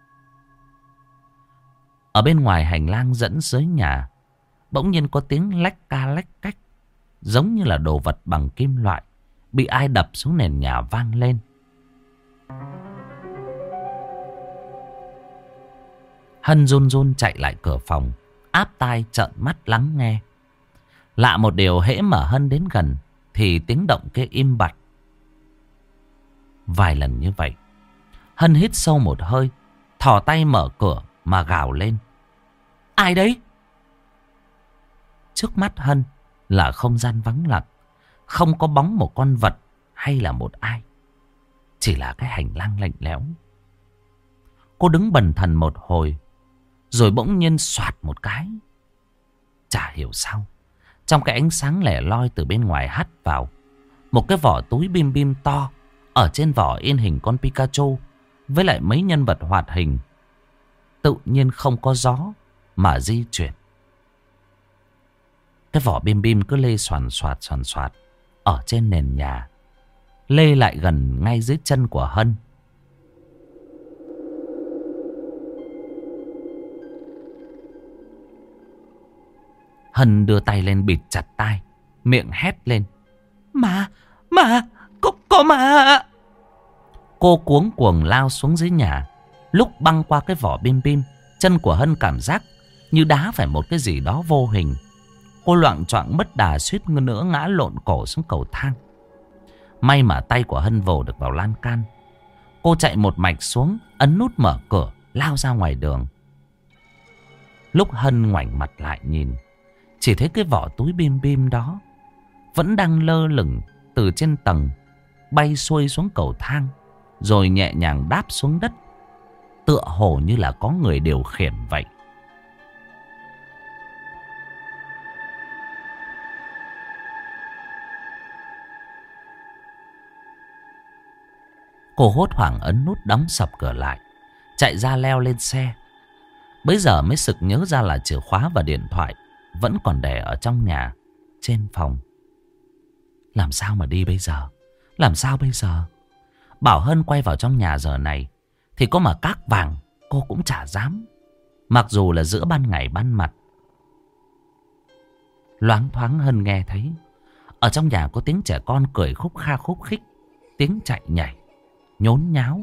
Ở bên ngoài hành lang dẫn dưới nhà, bỗng nhiên có tiếng lách ca lách cách, giống như là đồ vật bằng kim loại bị ai đập xuống nền nhà vang lên. Hân run run chạy lại cửa phòng, áp tai trợn mắt lắng nghe. Lạ một điều, hễ mà Hân đến gần thì tiếng động kia im bặt. Vài lần như vậy, Hân hít sâu một hơi, thò tay mở cửa mà gào lên. Ai đấy? Trước mắt Hân là không gian vắng lặng, không có bóng một con vật hay là một ai, chỉ là cái hành lang lạnh lẽo. Cô đứng bần thần một hồi, rồi bỗng nhiên xoạt một cái. Chả hiểu sao, trong cái ánh sáng lẻ loi từ bên ngoài hắt vào, một cái vỏ túi bim bim to, ở trên vỏ in hình con Pikachu với lại mấy nhân vật hoạt hình, tự nhiên không có gió mà di chuyển. Cái vỏ bim bim cứ lê xoàn xoạt ở trên nền nhà, lê lại gần ngay dưới chân của Hân. Hân đưa tay lên bịt chặt tai, miệng hét lên. Có mà. Cô cuống cuồng lao xuống dưới nhà. Lúc băng qua cái vỏ bim bim, chân của Hân cảm giác như đá phải một cái gì đó vô hình. Cô loạng choạng mất đà, suýt nữa ngã lộn cổ xuống cầu thang. May mà tay của Hân vồ được vào lan can. Cô chạy một mạch xuống, ấn nút mở cửa, lao ra ngoài đường. Lúc Hân ngoảnh mặt lại nhìn, chỉ thấy cái vỏ túi bim bim đó vẫn đang lơ lửng từ trên tầng, bay xuôi xuống cầu thang, rồi nhẹ nhàng đáp xuống đất, tựa hồ như là có người điều khiển vậy. Cô hốt hoảng ấn nút đóng sập cửa lại, chạy ra leo lên xe. Bấy giờ mới sực nhớ ra là chìa khóa và điện thoại vẫn còn để ở trong nhà, trên phòng. Làm sao mà đi bây giờ? Làm sao bây giờ? Bảo Hân quay vào trong nhà giờ này thì có mà cát vàng cô cũng chả dám. Mặc dù là giữa ban ngày ban mặt. Loáng thoáng Hân nghe thấy ở trong nhà có tiếng trẻ con cười khúc kha khúc khích, tiếng chạy nhảy nhốn nháo.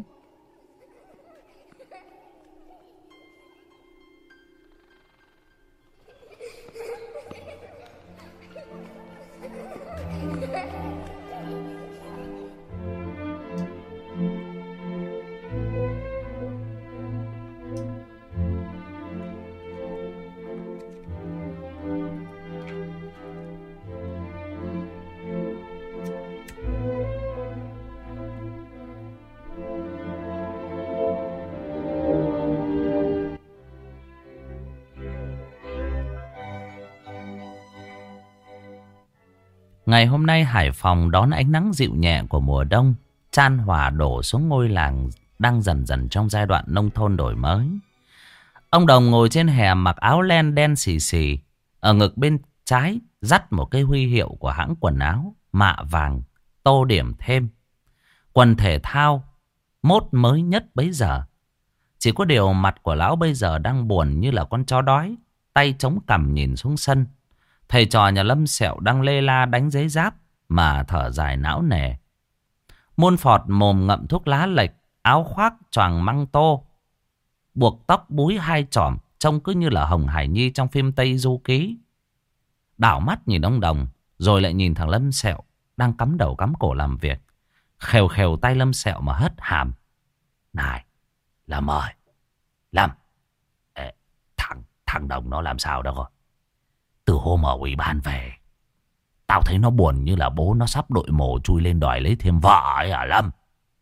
Ngày hôm nay Hải Phòng đón ánh nắng dịu nhẹ của mùa đông, chan hòa đổ xuống ngôi làng đang dần dần trong giai đoạn nông thôn đổi mới. Ông Đồng ngồi trên hè mặc áo len đen xì xì, ở ngực bên trái dắt một cái huy hiệu của hãng quần áo mạ vàng, tô điểm thêm. Quần thể thao mốt mới nhất bấy giờ. Chỉ có điều mặt của lão bây giờ đang buồn như là con chó đói, tay chống cằm nhìn xuống sân. Thầy trò nhà Lâm Sẹo đang lê la đánh giấy giáp mà thở dài não nề. Muôn Phọt mồm ngậm thuốc lá lệch, áo khoác choàng măng tô, buộc tóc búi hai chòm, trông cứ như là Hồng Hải Nhi trong phim Tây Du Ký. Đảo mắt nhìn ông Đồng, rồi lại nhìn thằng Lâm Sẹo đang cắm đầu cắm cổ làm việc. Khều khều tay Lâm Sẹo mà hất hàm. Này, Lâm ơi, Lâm, thằng Đồng nó làm sao đó rồi? Từ hôm ở ủy ban về, tao thấy nó buồn như là bố nó sắp đội mồ chui lên đòi lấy thêm vợ ấy à Lâm.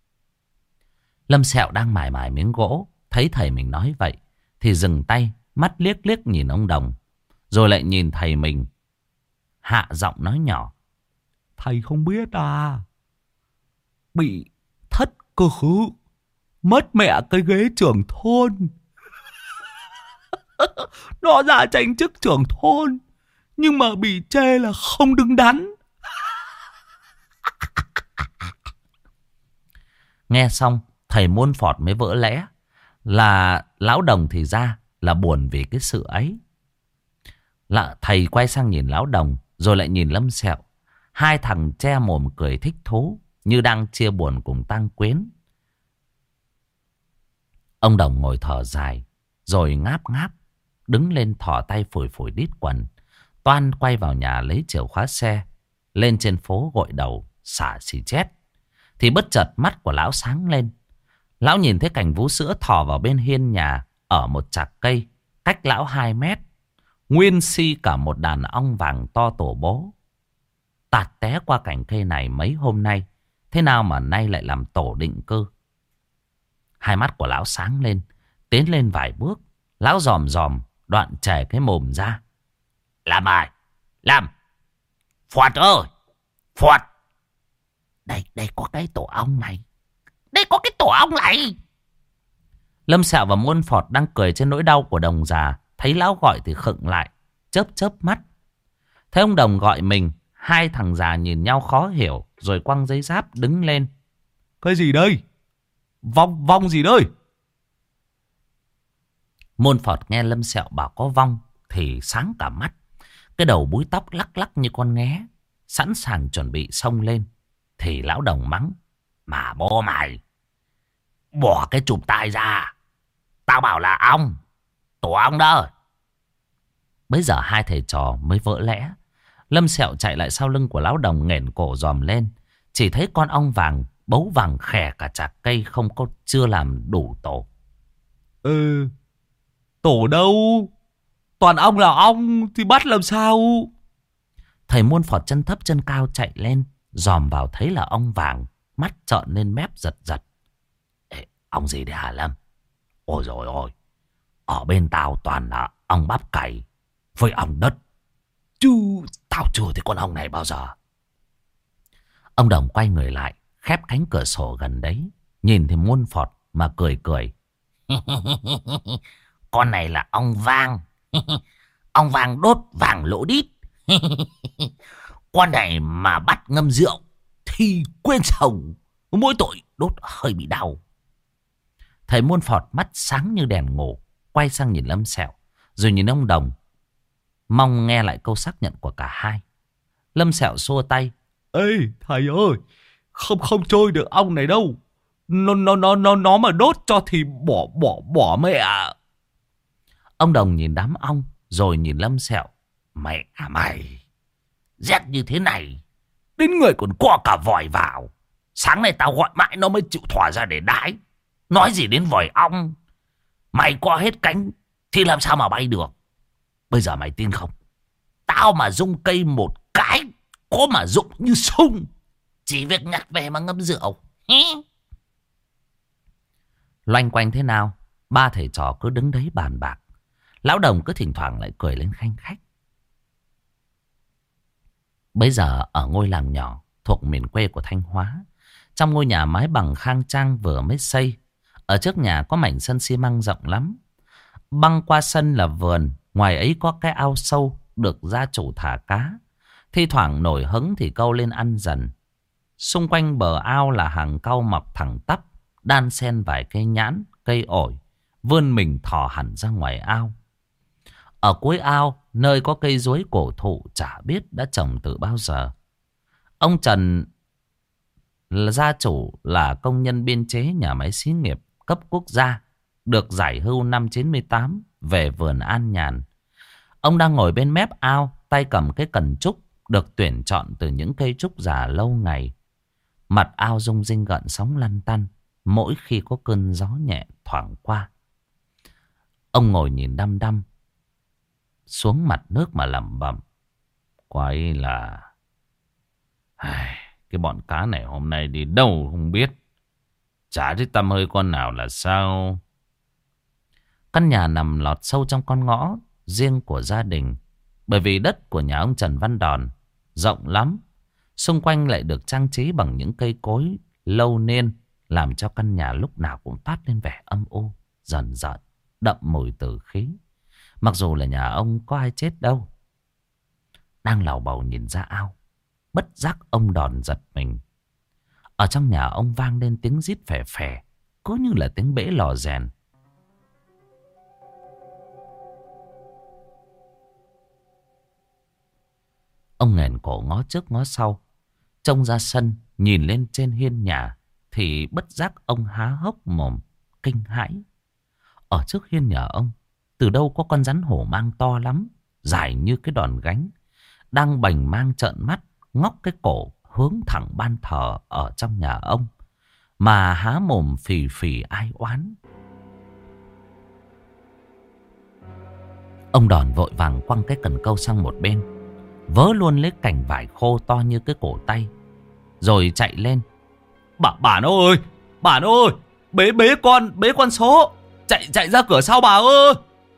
Lâm Sẹo đang mài mài miếng gỗ, thấy thầy mình nói vậy thì dừng tay, mắt liếc liếc nhìn ông Đồng, rồi lại nhìn thầy mình, hạ giọng nói nhỏ. Thầy không biết à, bị thất cơ khứ, mất mẹ cái ghế trưởng thôn. Nó ra tranh chức trưởng thôn, nhưng mà bị chê là không đứng đắn. Nghe xong, thầy Muôn Phọt mới vỡ lẽ. Là lão Đồng thì ra là buồn vì cái sự ấy. Thầy quay sang nhìn lão Đồng, rồi lại nhìn Lâm Sẹo. Hai thằng che mồm cười thích thú, như đang chia buồn cùng tang quyến. Ông Đồng ngồi thở dài, rồi ngáp ngáp, đứng lên thò tay phủi phủi đít quần. Toan quay vào nhà lấy chìa khóa xe, lên trên phố gội đầu xả xì chét. Thì bất chợt mắt của lão sáng lên. Lão nhìn thấy cành vú sữa thò vào bên hiên nhà, ở một chạc cây cách lão 2 mét. Nguyên si cả một đàn ong vàng to tổ bố. Tạt té qua cành cây này mấy hôm nay, thế nào mà nay lại làm tổ định cư. Hai mắt của lão sáng lên, tiến lên vài bước. Lão dòm dòm đoạn chẻ cái mồm ra. Làm ai? Làm! Phọt ơi! Phọt! Đây có cái tổ ong này. Đây có cái tổ ong này! Lâm Sẹo và Muôn Phọt đang cười trên nỗi đau của Đồng già. Thấy lão gọi thì khựng lại, chớp chớp mắt. Thấy ông Đồng gọi mình, hai thằng già nhìn nhau khó hiểu, rồi quăng giấy giáp đứng lên. Cái gì đây? Vong gì đây? Muôn Phọt nghe Lâm Sẹo bảo có vong thì sáng cả mắt. Cái đầu búi tóc lắc lắc như con nghé, sẵn sàng chuẩn bị xông lên. Thì lão Đồng mắng. Mà bố mày, Bỏ cái chùm tai ra. Tao bảo là ong. Tổ ong đó. Bây giờ hai thầy trò mới vỡ lẽ. Lâm Sẹo chạy lại sau lưng của lão Đồng, nghển cổ dòm lên. Chỉ thấy con ong vàng bấu vàng khè cả chạc cây, chưa làm đủ tổ. Tổ đâu? Toàn ong là ong thì bắt làm sao? Thầy Muôn Phọt chân thấp chân cao chạy lên, dòm vào thấy là ong vàng, mắt trợn lên mép giật giật. Ê, ong gì đấy hả Lâm? Ôi dồi ôi, ở bên tao toàn là ong bắp cày với ong đất, chứ tao chưa thấy con ong này bao giờ. Ông Đồng quay người lại, khép cánh cửa sổ gần đấy, nhìn thì Muôn Phọt mà cười cười. Con này là ong vàng. Ong vàng đốt vàng lỗ đít. Con này mà bắt ngâm rượu thì quên sầu, mỗi tội đốt hơi bị đau. Thầy Muôn Phọt mắt sáng như đèn ngủ, quay sang nhìn Lâm Sẹo, rồi nhìn ông Đồng, mong nghe lại câu xác nhận của cả hai. Lâm Sẹo xua tay. Ê thầy ơi, không trôi được ong này đâu. Nó mà đốt cho thì bỏ mẹ ạ. Ông Đồng nhìn đám ong rồi nhìn Lâm Sẹo. Mẹ mày, rét như thế này, đến người còn co cả vòi vào. Sáng nay tao gọi mãi nó mới chịu thỏa ra để đái. Nói gì đến vòi ong. Mày co hết cánh thì làm sao mà bay được. Bây giờ mày tin không, tao mà rung cây một cái có mà rụng như sung. Chỉ việc nhặt về mà ngâm rượu. Loanh quanh thế nào, ba thầy trò cứ đứng đấy bàn bạc. Lão Đồng cứ thỉnh thoảng lại cười lên khanh khách. Bây giờ ở ngôi làng nhỏ thuộc miền quê của Thanh Hóa, trong ngôi nhà mái bằng khang trang vừa mới xây, ở trước nhà có mảnh sân xi măng rộng lắm. Băng qua sân là vườn, ngoài ấy có cái ao sâu được gia chủ thả cá. Thi thoảng nổi hứng thì câu lên ăn dần. Xung quanh bờ ao là hàng cau mọc thẳng tắp, đan xen vài cây nhãn, cây ổi, vươn mình thò hẳn ra ngoài ao. Ở cuối ao, nơi có cây duối cổ thụ chả biết đã trồng từ bao giờ. Ông Trần là gia chủ, là công nhân biên chế nhà máy xí nghiệp cấp quốc gia, được giải hưu năm 98, về vườn an nhàn. Ông đang ngồi bên mép ao, tay cầm cái cần trúc được tuyển chọn từ những cây trúc già lâu ngày. Mặt ao rung rinh gợn sóng lăn tăn mỗi khi có cơn gió nhẹ thoảng qua. Ông ngồi nhìn đăm đăm xuống mặt nước mà lẩm bẩm. Quái là cái bọn cá này hôm nay đi đâu không biết. Chả thấy tăm hơi con nào là sao. Căn nhà nằm lọt sâu trong con ngõ riêng của gia đình. Bởi vì đất của nhà ông Trần Văn Đòn rộng lắm, xung quanh lại được trang trí bằng những cây cối lâu niên, làm cho căn nhà lúc nào cũng toát lên vẻ âm u, dần dần, đậm mùi tử khí. Mặc dù là nhà ông có ai chết đâu. Đang làu bầu nhìn ra ao, bất giác ông Đòn giật mình. Ở trong nhà ông vang lên tiếng rít phè phè, cứ như là tiếng bể lò rèn. Ông nghển cổ ngó trước ngó sau, trông ra sân, nhìn lên trên hiên nhà, thì bất giác ông há hốc mồm, kinh hãi. Ở trước hiên nhà ông, từ đâu có con rắn hổ mang to lắm, dài như cái đòn gánh, đang bành mang trợn mắt, ngóc cái cổ hướng thẳng ban thờ ở trong nhà ông, mà há mồm phì phì ai oán. Ông Đòn vội vàng quăng cái cần câu sang một bên, vớ luôn lấy cành vải khô to như cái cổ tay, rồi chạy lên. Bà ơi, bà ơi, bế con số, chạy ra cửa sau bà ơi.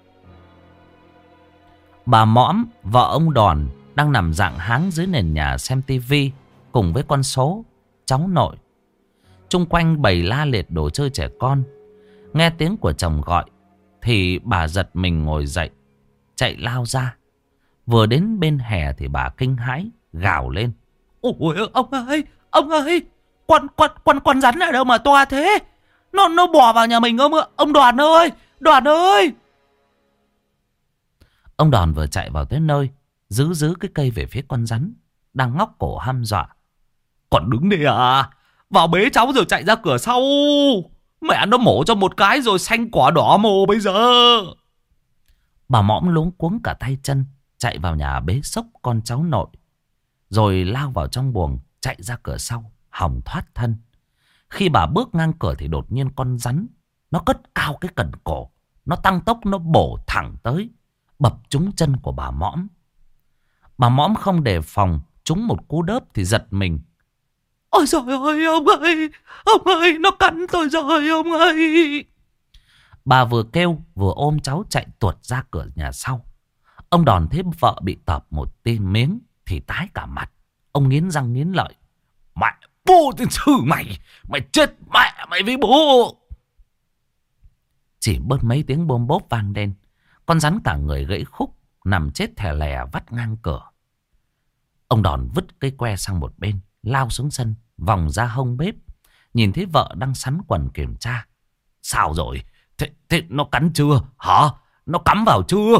Bà Mõm, vợ ông Đòn, đang nằm dạng háng dưới nền nhà xem tivi cùng với con số, cháu nội. Chung quanh bầy la liệt đồ chơi trẻ con. Nghe tiếng của chồng gọi thì bà giật mình ngồi dậy, chạy lao ra. Vừa đến bên hè thì bà kinh hãi gào lên. Ôi ông ơi, con rắn ở đâu mà to thế? Nó bò vào nhà mình ông Đoàn ơi, Đoàn ơi. Ông Đòn vừa chạy vào tới nơi, giữ cái cây về phía con rắn đang ngóc cổ hăm dọa. Còn đứng đây à? Vào bế cháu rồi chạy ra cửa sau. Mẹ nó mổ cho một cái rồi xanh quả đỏ mồ bây giờ. Bà mõm luống cuống cả tay chân, chạy vào nhà bế xốc con cháu nội, rồi lao vào trong buồng, chạy ra cửa sau, hòng thoát thân. Khi bà bước ngang cửa thì đột nhiên con rắn, nó cất cao cái cần cổ, nó tăng tốc, nó bổ thẳng tới, bập trúng chân của bà mõm. Bà mõm không đề phòng, trúng một cú đớp thì giật mình. Ôi trời ơi, ông ơi, nó cắn tôi rồi ông ơi. Bà vừa kêu vừa ôm cháu chạy tuột ra cửa nhà sau. Ông Đòn thấy vợ bị tợp một tên miếng thì tái cả mặt. Ông nghiến răng nghiến lợi. Mẹ bố tiên sư mày, mày chết mẹ mày với bố. Chỉ bớt mấy tiếng bôm bốp vang lên, con rắn cả người gãy khúc, nằm chết thè lè vắt ngang cửa. Ông Đòn vứt cây que sang một bên, lao xuống sân, vòng ra hông bếp, nhìn thấy vợ đang sắn quần kiểm tra. Sao rồi? Thế nó cắn chưa? Hả? Nó cắm vào chưa?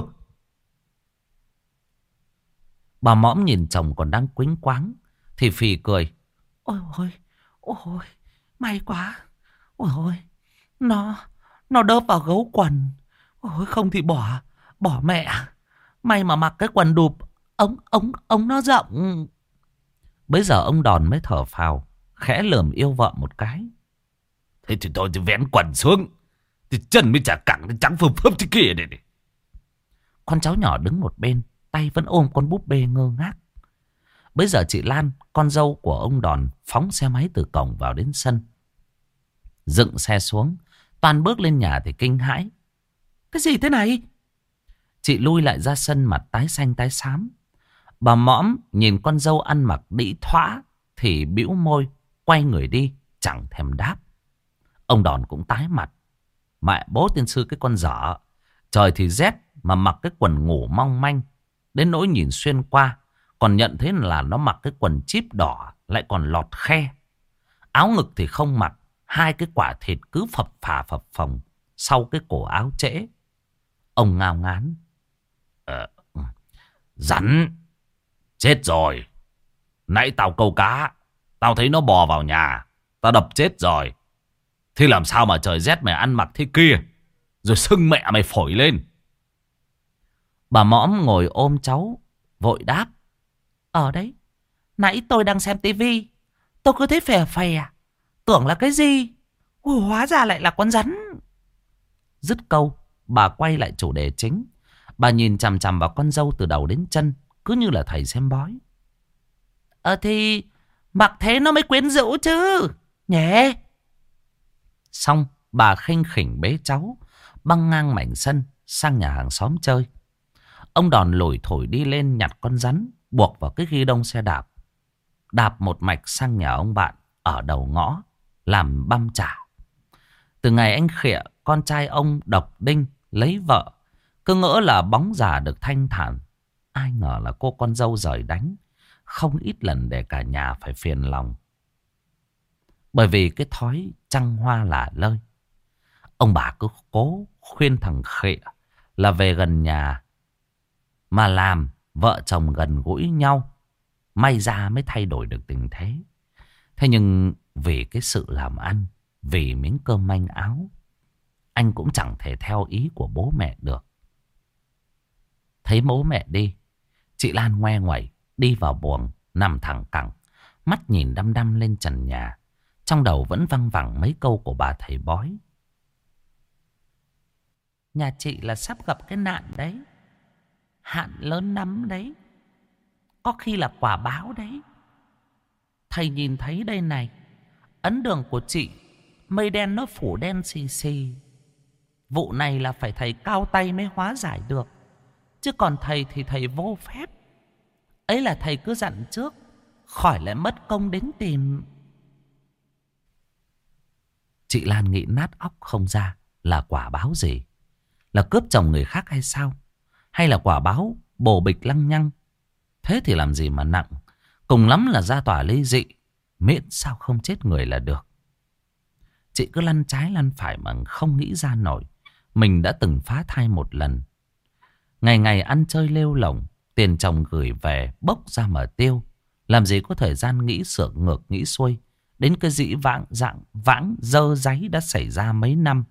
Bà mõm nhìn chồng còn đang quĩnh quáng thì phì cười. Ôi ôi, may quá. Ôi, nó đớp vào gấu quần. Ôi, không thì bỏ mẹ. May mà mặc cái quần đùp, ống nó rộng. Bây giờ ông Đòn mới thở phào, khẽ lườm yêu vợ một cái. Thế thì tôi vén quần xuống, thì chân mới chả cẳng, trắng phơm phơm thế kia này. Con cháu nhỏ đứng một bên, tay vẫn ôm con búp bê ngơ ngác. Bây giờ chị Lan, con dâu của ông Đòn, phóng xe máy từ cổng vào đến sân. Dựng xe xuống, Toàn bước lên nhà thì kinh hãi. Cái gì thế này? Chị lui lại ra sân, mặt tái xanh tái xám. Bà mõm nhìn con dâu ăn mặc đĩ thoã thì bĩu môi, quay người đi, chẳng thèm đáp. Ông Đòn cũng tái mặt. Mẹ bố tiên sư cái con dở. Trời thì rét mà mặc cái quần ngủ mong manh, đến nỗi nhìn xuyên qua còn nhận thấy là nó mặc cái quần chíp đỏ, lại còn lọt khe. Áo ngực thì không mặc, hai cái quả thịt cứ phập phồng sau cái cổ áo trễ. Ông ngao ngán. Rắn chết rồi. Nãy tao câu cá, tao thấy nó bò vào nhà, tao đập chết rồi. Thế làm sao mà trời rét mày ăn mặc thế kia, rồi sưng mẹ mày phổi lên. Bà mõm ngồi ôm cháu, vội đáp. Ở đấy, nãy tôi đang xem tivi, tôi cứ thấy phè phè, tưởng là cái gì, hóa ra lại là con rắn. Dứt câu, bà quay lại chủ đề chính. Bà nhìn chằm chằm vào con dâu từ đầu đến chân, cứ như là thầy xem bói. Thì mặc thế nó mới quyến rũ chứ nhé. Xong bà khinh khỉnh bế cháu băng ngang mảnh sân sang nhà hàng xóm chơi. Ông Đòn lủi thổi đi lên nhặt con rắn, buộc vào cái ghi đông xe đạp, đạp một mạch sang nhà ông bạn ở đầu ngõ làm băm chả. Từ ngày anh Khịa, con trai ông độc đinh, lấy vợ, cứ ngỡ là bóng già được thanh thản. Ai ngờ là cô con dâu rời đánh, không ít lần để cả nhà phải phiền lòng. Bởi vì cái thói trăng hoa lả lơi, ông bà cứ cố khuyên thằng Khịa là về gần nhà mà làm vợ chồng gần gũi nhau, may ra mới thay đổi được tình thế. Thế nhưng vì cái sự làm ăn, vì miếng cơm manh áo, anh cũng chẳng thể theo ý của bố mẹ được. Thấy bố mẹ đi, chị Lan ngoe ngoẩy đi vào buồng, nằm thẳng cẳng, mắt nhìn đăm đăm lên trần nhà. Trong đầu vẫn văng vẳng mấy câu của bà thầy bói. Nhà chị là sắp gặp cái nạn đấy, hạn lớn lắm đấy, có khi là quả báo đấy. Thầy nhìn thấy đây này, ấn đường của chị, mây đen nó phủ đen xì xì. Vụ này là phải thầy cao tay mới hóa giải được, chứ còn thầy thì thầy vô phép. Ấy là thầy cứ dặn trước, khỏi lại mất công đến tìm. Chị Lan nghĩ nát óc không ra là quả báo gì. Là cướp chồng người khác hay sao? Hay là quả báo bồ bịch lăng nhăng? Thế thì làm gì mà nặng, cùng lắm là ra tòa ly dị, miễn sao không chết người là được. Chị cứ lăn trái lăn phải mà không nghĩ ra nổi mình đã từng phá thai một lần. Ngày ngày ăn chơi lêu lỏng, tiền chồng gửi về bốc ra mà tiêu, làm gì có thời gian nghĩ sượng ngược nghĩ xuôi đến cái dĩ vãng dơ dáy đã xảy ra mấy năm.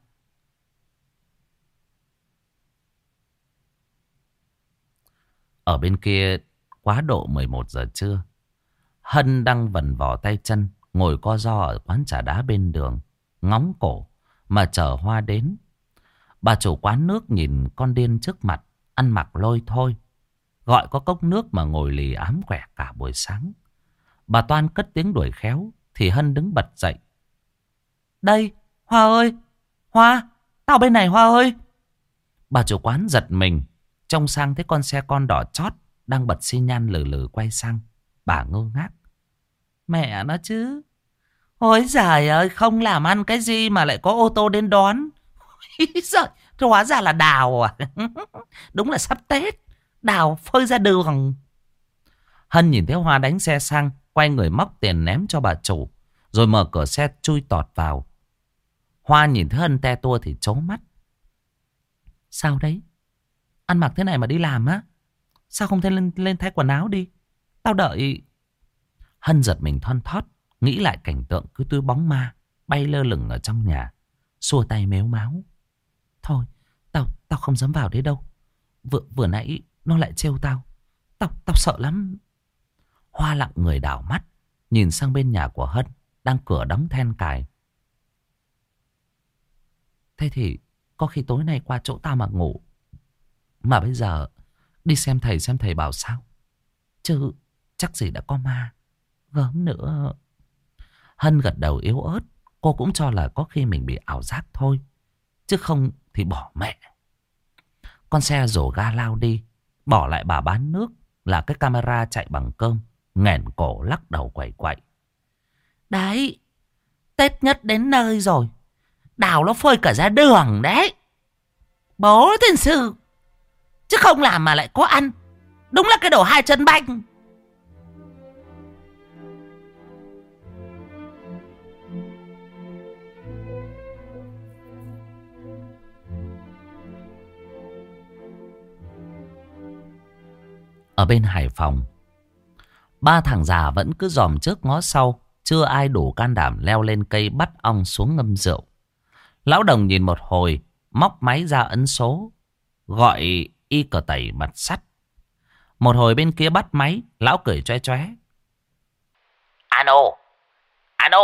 Ở bên kia quá độ 11 giờ trưa, Hân đang vần vò tay chân, ngồi co ro ở quán trà đá bên đường, ngóng cổ mà chờ Hoa đến. Bà chủ quán nước nhìn con điên trước mặt, ăn mặc lôi thôi, gọi có cốc nước mà ngồi lì ám quẻ cả buổi sáng. Bà toan cất tiếng đuổi khéo thì Hân đứng bật dậy. Đây, Hoa ơi! Hoa! Tao bên này, Hoa ơi! Bà chủ quán giật mình, trông sang thấy con xe con đỏ chót đang bật xi nhan lừ lừ quay sang. Bà ngơ ngác. Mẹ nó chứ! Ôi giời ơi, không làm ăn cái gì mà lại có ô tô đến đón. Giời, hóa ra là Đào à? Đúng là sắp Tết, Đào phơi ra đường. Hân nhìn thấy Hoa đánh xe sang, quay người móc tiền ném cho bà chủ, rồi mở cửa xe chui tọt vào. Hoa nhìn thấy Hân te tua thì trố mắt. Sao đấy? Ăn mặc thế này mà đi làm á? Sao không lên thay quần áo đi? Tao đợi. Hân giật mình thon thót, nghĩ lại cảnh tượng cứ túi bóng ma bay lơ lửng ở trong nhà, xua tay mếu máo. Thôi, tao không dám vào đấy đâu. Vừa nãy nó lại trêu tao. Tao sợ lắm. Hoa lặng người đảo mắt, nhìn sang bên nhà của Hân, đang cửa đóng then cài. Thế thì có khi tối nay qua chỗ tao mà ngủ. Mà bây giờ đi xem thầy bảo sao. Chứ chắc gì đã có ma. Gớm nữa. Hân gật đầu yếu ớt. Cô cũng cho là có khi mình bị ảo giác thôi, chứ không thì bỏ mẹ. Con xe rổ ga lao đi, bỏ lại bà bán nước là cái camera chạy bằng cơm, nghẹn cổ lắc đầu quẩy quậy. Đấy, Tết nhất đến nơi rồi, Đào nó phơi cả ra đường đấy. Bố thiên sư, chứ không làm mà lại có ăn. Đúng là cái đồ hai chân banh. Ở bên Hải Phòng, ba thằng già vẫn cứ dòm trước ngó sau, chưa ai đủ can đảm leo lên cây bắt ong xuống ngâm rượu. Lão Đồng nhìn một hồi, móc máy ra ấn số, gọi y cờ tẩy mặt sắt. Một hồi bên kia bắt máy, lão cười choé choé. Alo, alo,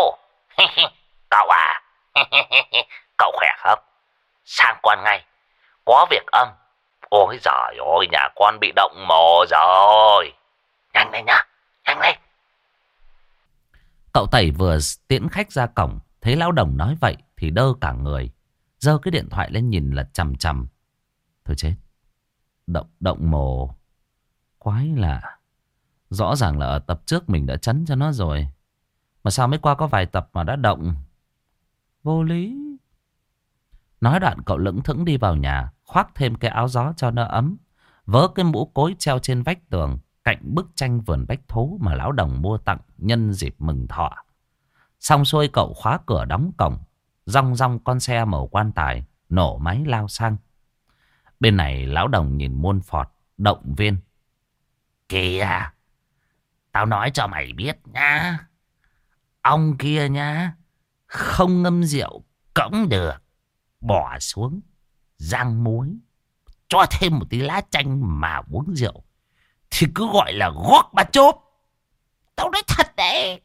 cậu à, cậu khỏe không? Sang quan ngay, có việc âm. Ôi giời ơi, nhà con bị động mồ rồi. Nhanh lên nhá, nhanh lên. Cậu Tẩy vừa tiễn khách ra cổng, thấy lão Đồng nói vậy thì đơ cả người, giơ cái điện thoại lên nhìn lật chằm chằm. Thôi chết, động mồ. Quái lạ, rõ ràng là ở tập trước mình đã chấn cho nó rồi, mà sao mới qua có vài tập mà đã động. Vô lý. Nói đoạn cậu lững thững đi vào nhà, khoác thêm cái áo gió cho nó ấm, vớ cái mũ cối treo trên vách tường cạnh bức tranh vườn bách thú mà lão Đồng mua tặng nhân dịp mừng thọ. Xong xuôi cậu khóa cửa đóng cổng, rong rong con xe màu quan tài nổ máy lao sang. Bên này lão Đồng nhìn muôn phọt động viên. Kìa, tao nói cho mày biết nhá, ông kia nhá, không ngâm rượu cũng được, bỏ xuống rang muối, cho thêm một tí lá chanh mà uống rượu thì cứ gọi là gót ba chốt. Tao nói thật đấy.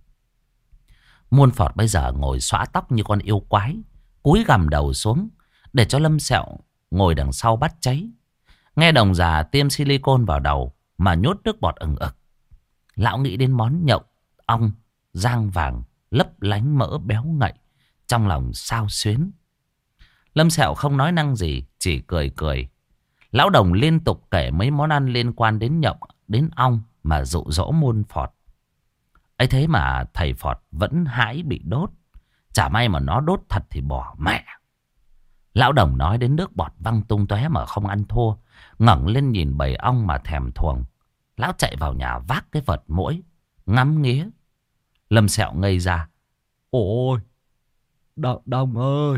Muôn Phọt bây giờ ngồi xõa tóc như con yêu quái, cúi gằm đầu xuống để cho Lâm Sẹo ngồi đằng sau bắt cháy. Nghe Đồng già tiêm silicone vào đầu mà nhốt nước bọt ừng ực. Lão nghĩ đến món nhậu ong rang vàng lấp lánh mỡ béo ngậy, trong lòng xao xuyến. Lâm Sẹo không nói năng gì, chỉ cười cười. Lão Đồng liên tục kể mấy món ăn liên quan đến nhậu, đến ong mà dụ dỗ Muôn Phọt. Ấy thế mà thầy Phọt vẫn hãi bị đốt. Chả may mà nó đốt thật thì bỏ mẹ. Lão Đồng nói đến nước bọt văng tung tóe mà không ăn thua, ngẩng lên nhìn bầy ong mà thèm thuồng. Lão chạy vào nhà vác cái vật muỗi, ngắm nghía. Lâm Sẹo ngây ra. Ôi, Đồng ơi,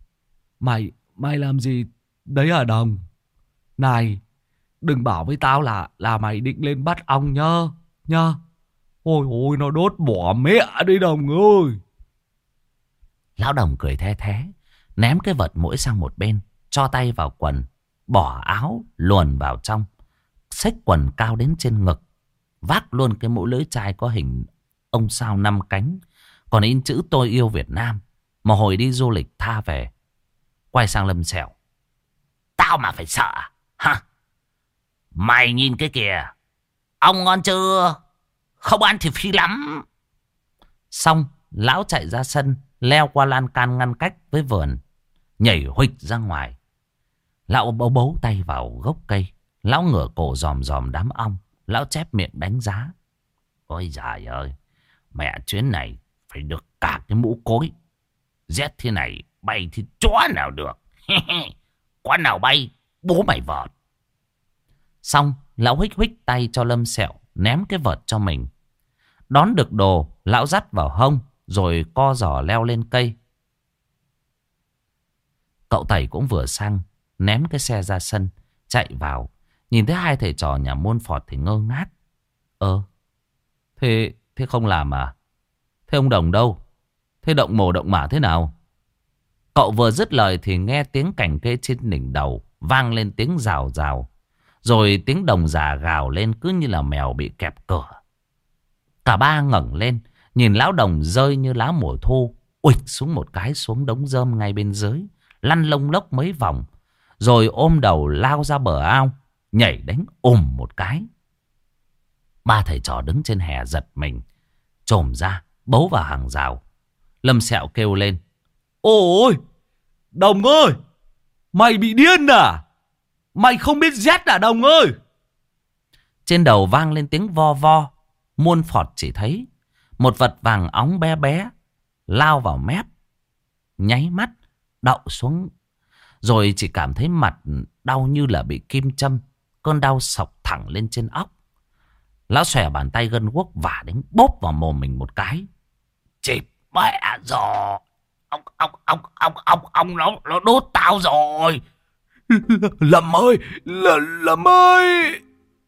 mày làm gì đấy hả Đồng? Này, đừng bảo với tao là mày định lên bắt ong nhá. Ôi ôi, nó đốt bỏ mẹ đi Đồng ơi. Lão Đồng cười the thé, ném cái vật mũi sang một bên, cho tay vào quần, bỏ áo luồn vào trong, xách quần cao đến trên ngực, vác luôn cái mũ lưỡi chai có hình ông sao 5 cánh, còn in chữ tôi yêu Việt Nam, mà hồi đi du lịch tha về. Quay sang Lâm Sẹo. Tao mà phải sợ hả? Mày nhìn cái kìa, ông ngon chưa? Không ăn thì phi lắm. Xong lão chạy ra sân, leo qua lan can ngăn cách với vườn, nhảy huỵch ra ngoài. Lão bấu bấu tay vào gốc cây. Lão ngửa cổ dòm dòm đám ong. Lão chép miệng đánh giá. Ôi giời ơi, mẹ chuyến này phải được cả cái mũ cối. Rét thế này bay thì chó nào được. Con nào bay bố mày vọt. Xong lão huých huých tay cho Lâm Sẹo, ném cái vợt cho mình. Đón được đồ, lão dắt vào hông, rồi co giò leo lên cây. Cậu Tẩy cũng vừa sang, ném cái xe ra sân, chạy vào. Nhìn thấy hai thầy trò nhà Môn Phọt thì ngơ ngác. Thế không làm à? Thế ông Đồng đâu? Thế động mồ động mả thế nào? Cậu vừa dứt lời thì nghe tiếng cành cây trên đỉnh đầu vang lên tiếng rào rào. Rồi tiếng đồng già gào lên cứ như là mèo bị kẹp cửa. Cả ba ngẩng lên, nhìn lão Đồng rơi như lá mùa thu, uịch xuống một cái xuống đống rơm ngay bên dưới, lăn lông lốc mấy vòng, rồi ôm đầu lao ra bờ ao, nhảy đánh một cái. Ba thầy trò đứng trên hè giật mình, chồm ra bấu vào hàng rào. Lâm Sẹo kêu lên. Ôi, Đồng ơi, mày bị điên à? Mày không biết rét à Đồng ơi? Trên đầu vang lên tiếng vo vo. Muôn Phọt chỉ thấy một vật vàng óng bé bé lao vào mép, nháy mắt đậu xuống, rồi chỉ cảm thấy mặt đau như là bị kim châm. Cơn đau sộc thẳng lên trên óc. Lão xòe bàn tay gân guốc vả đến bóp vào mồm mình một cái. Chết mẹ rồi, ông nó đốt tao rồi. Lâm ơi, Lâm ơi.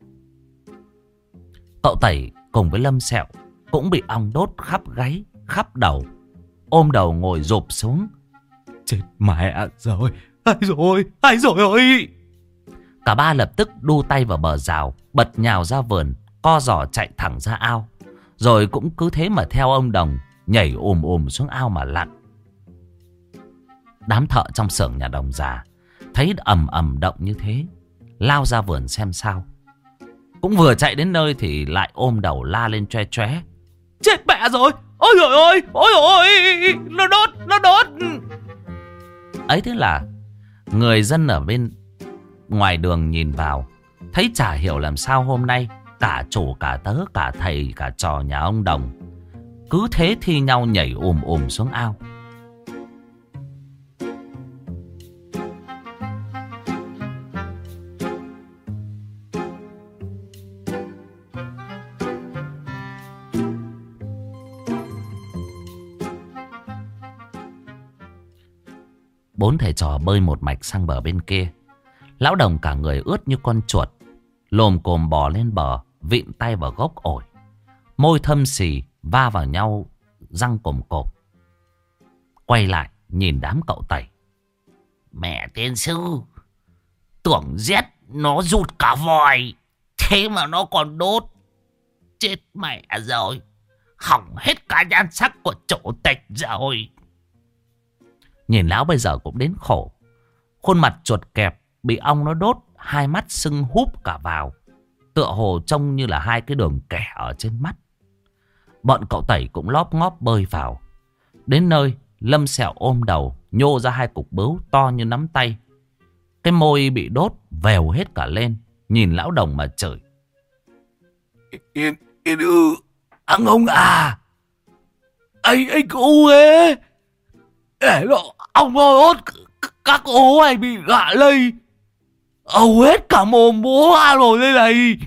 Cậu Tẩy cùng với Lâm Sẹo cũng bị ong đốt khắp gáy, khắp đầu, ôm đầu ngồi rụp xuống. Chết mẹ rồi, ai rồi ơi. Cả ba lập tức đu tay vào bờ rào, bật nhào ra vườn, co giò chạy thẳng ra ao. Rồi cũng cứ thế mà theo ông Đồng, nhảy xuống ao mà lặn. Đám thợ trong xưởng nhà Đồng già thấy ầm ầm động như thế, lao ra vườn xem sao. Cũng vừa chạy đến nơi thì lại ôm đầu la lên choe choé. Chết mẹ rồi, ôi rồi ôi, nó đốt. Ấy thế là người dân ở bên ngoài đường nhìn vào, thấy chả hiểu làm sao hôm nay cả chủ cả tớ cả thầy cả trò nhà ông Đồng cứ thế thi nhau nhảy xuống ao. Bốn thầy trò bơi một mạch sang bờ bên kia. Lão Đồng cả người ướt như con chuột, lồm cồm bò lên bờ, vịn tay vào gốc ổi, môi thâm xì va vào nhau, răng cồm cộp. Quay lại nhìn đám cậu Tẩy. Mẹ tiên sư, tưởng rét nó rụt cả vòi, thế mà nó còn đốt. Chết mẹ rồi, hỏng hết cả nhan sắc của chủ tịch rồi. Nhìn lão bây giờ cũng đến khổ. Khuôn mặt chuột kẹp bị ong nó đốt, hai mắt sưng húp cả vào, tựa hồ trông như là hai cái đường kẻ ở trên mắt. Bọn cậu Tẩy cũng lóp ngóp bơi vào. Đến nơi, Lâm Sẹo ôm đầu, nhô ra hai cục bướu to như nắm tay. Cái môi bị đốt vèo hết cả lên, nhìn lão Đồng mà chửi. Yên ăn ông à, anh có u ế. Để nó ông đốt các ố này bị gạ lây, hầu hết cả mồm bố rồi đây này.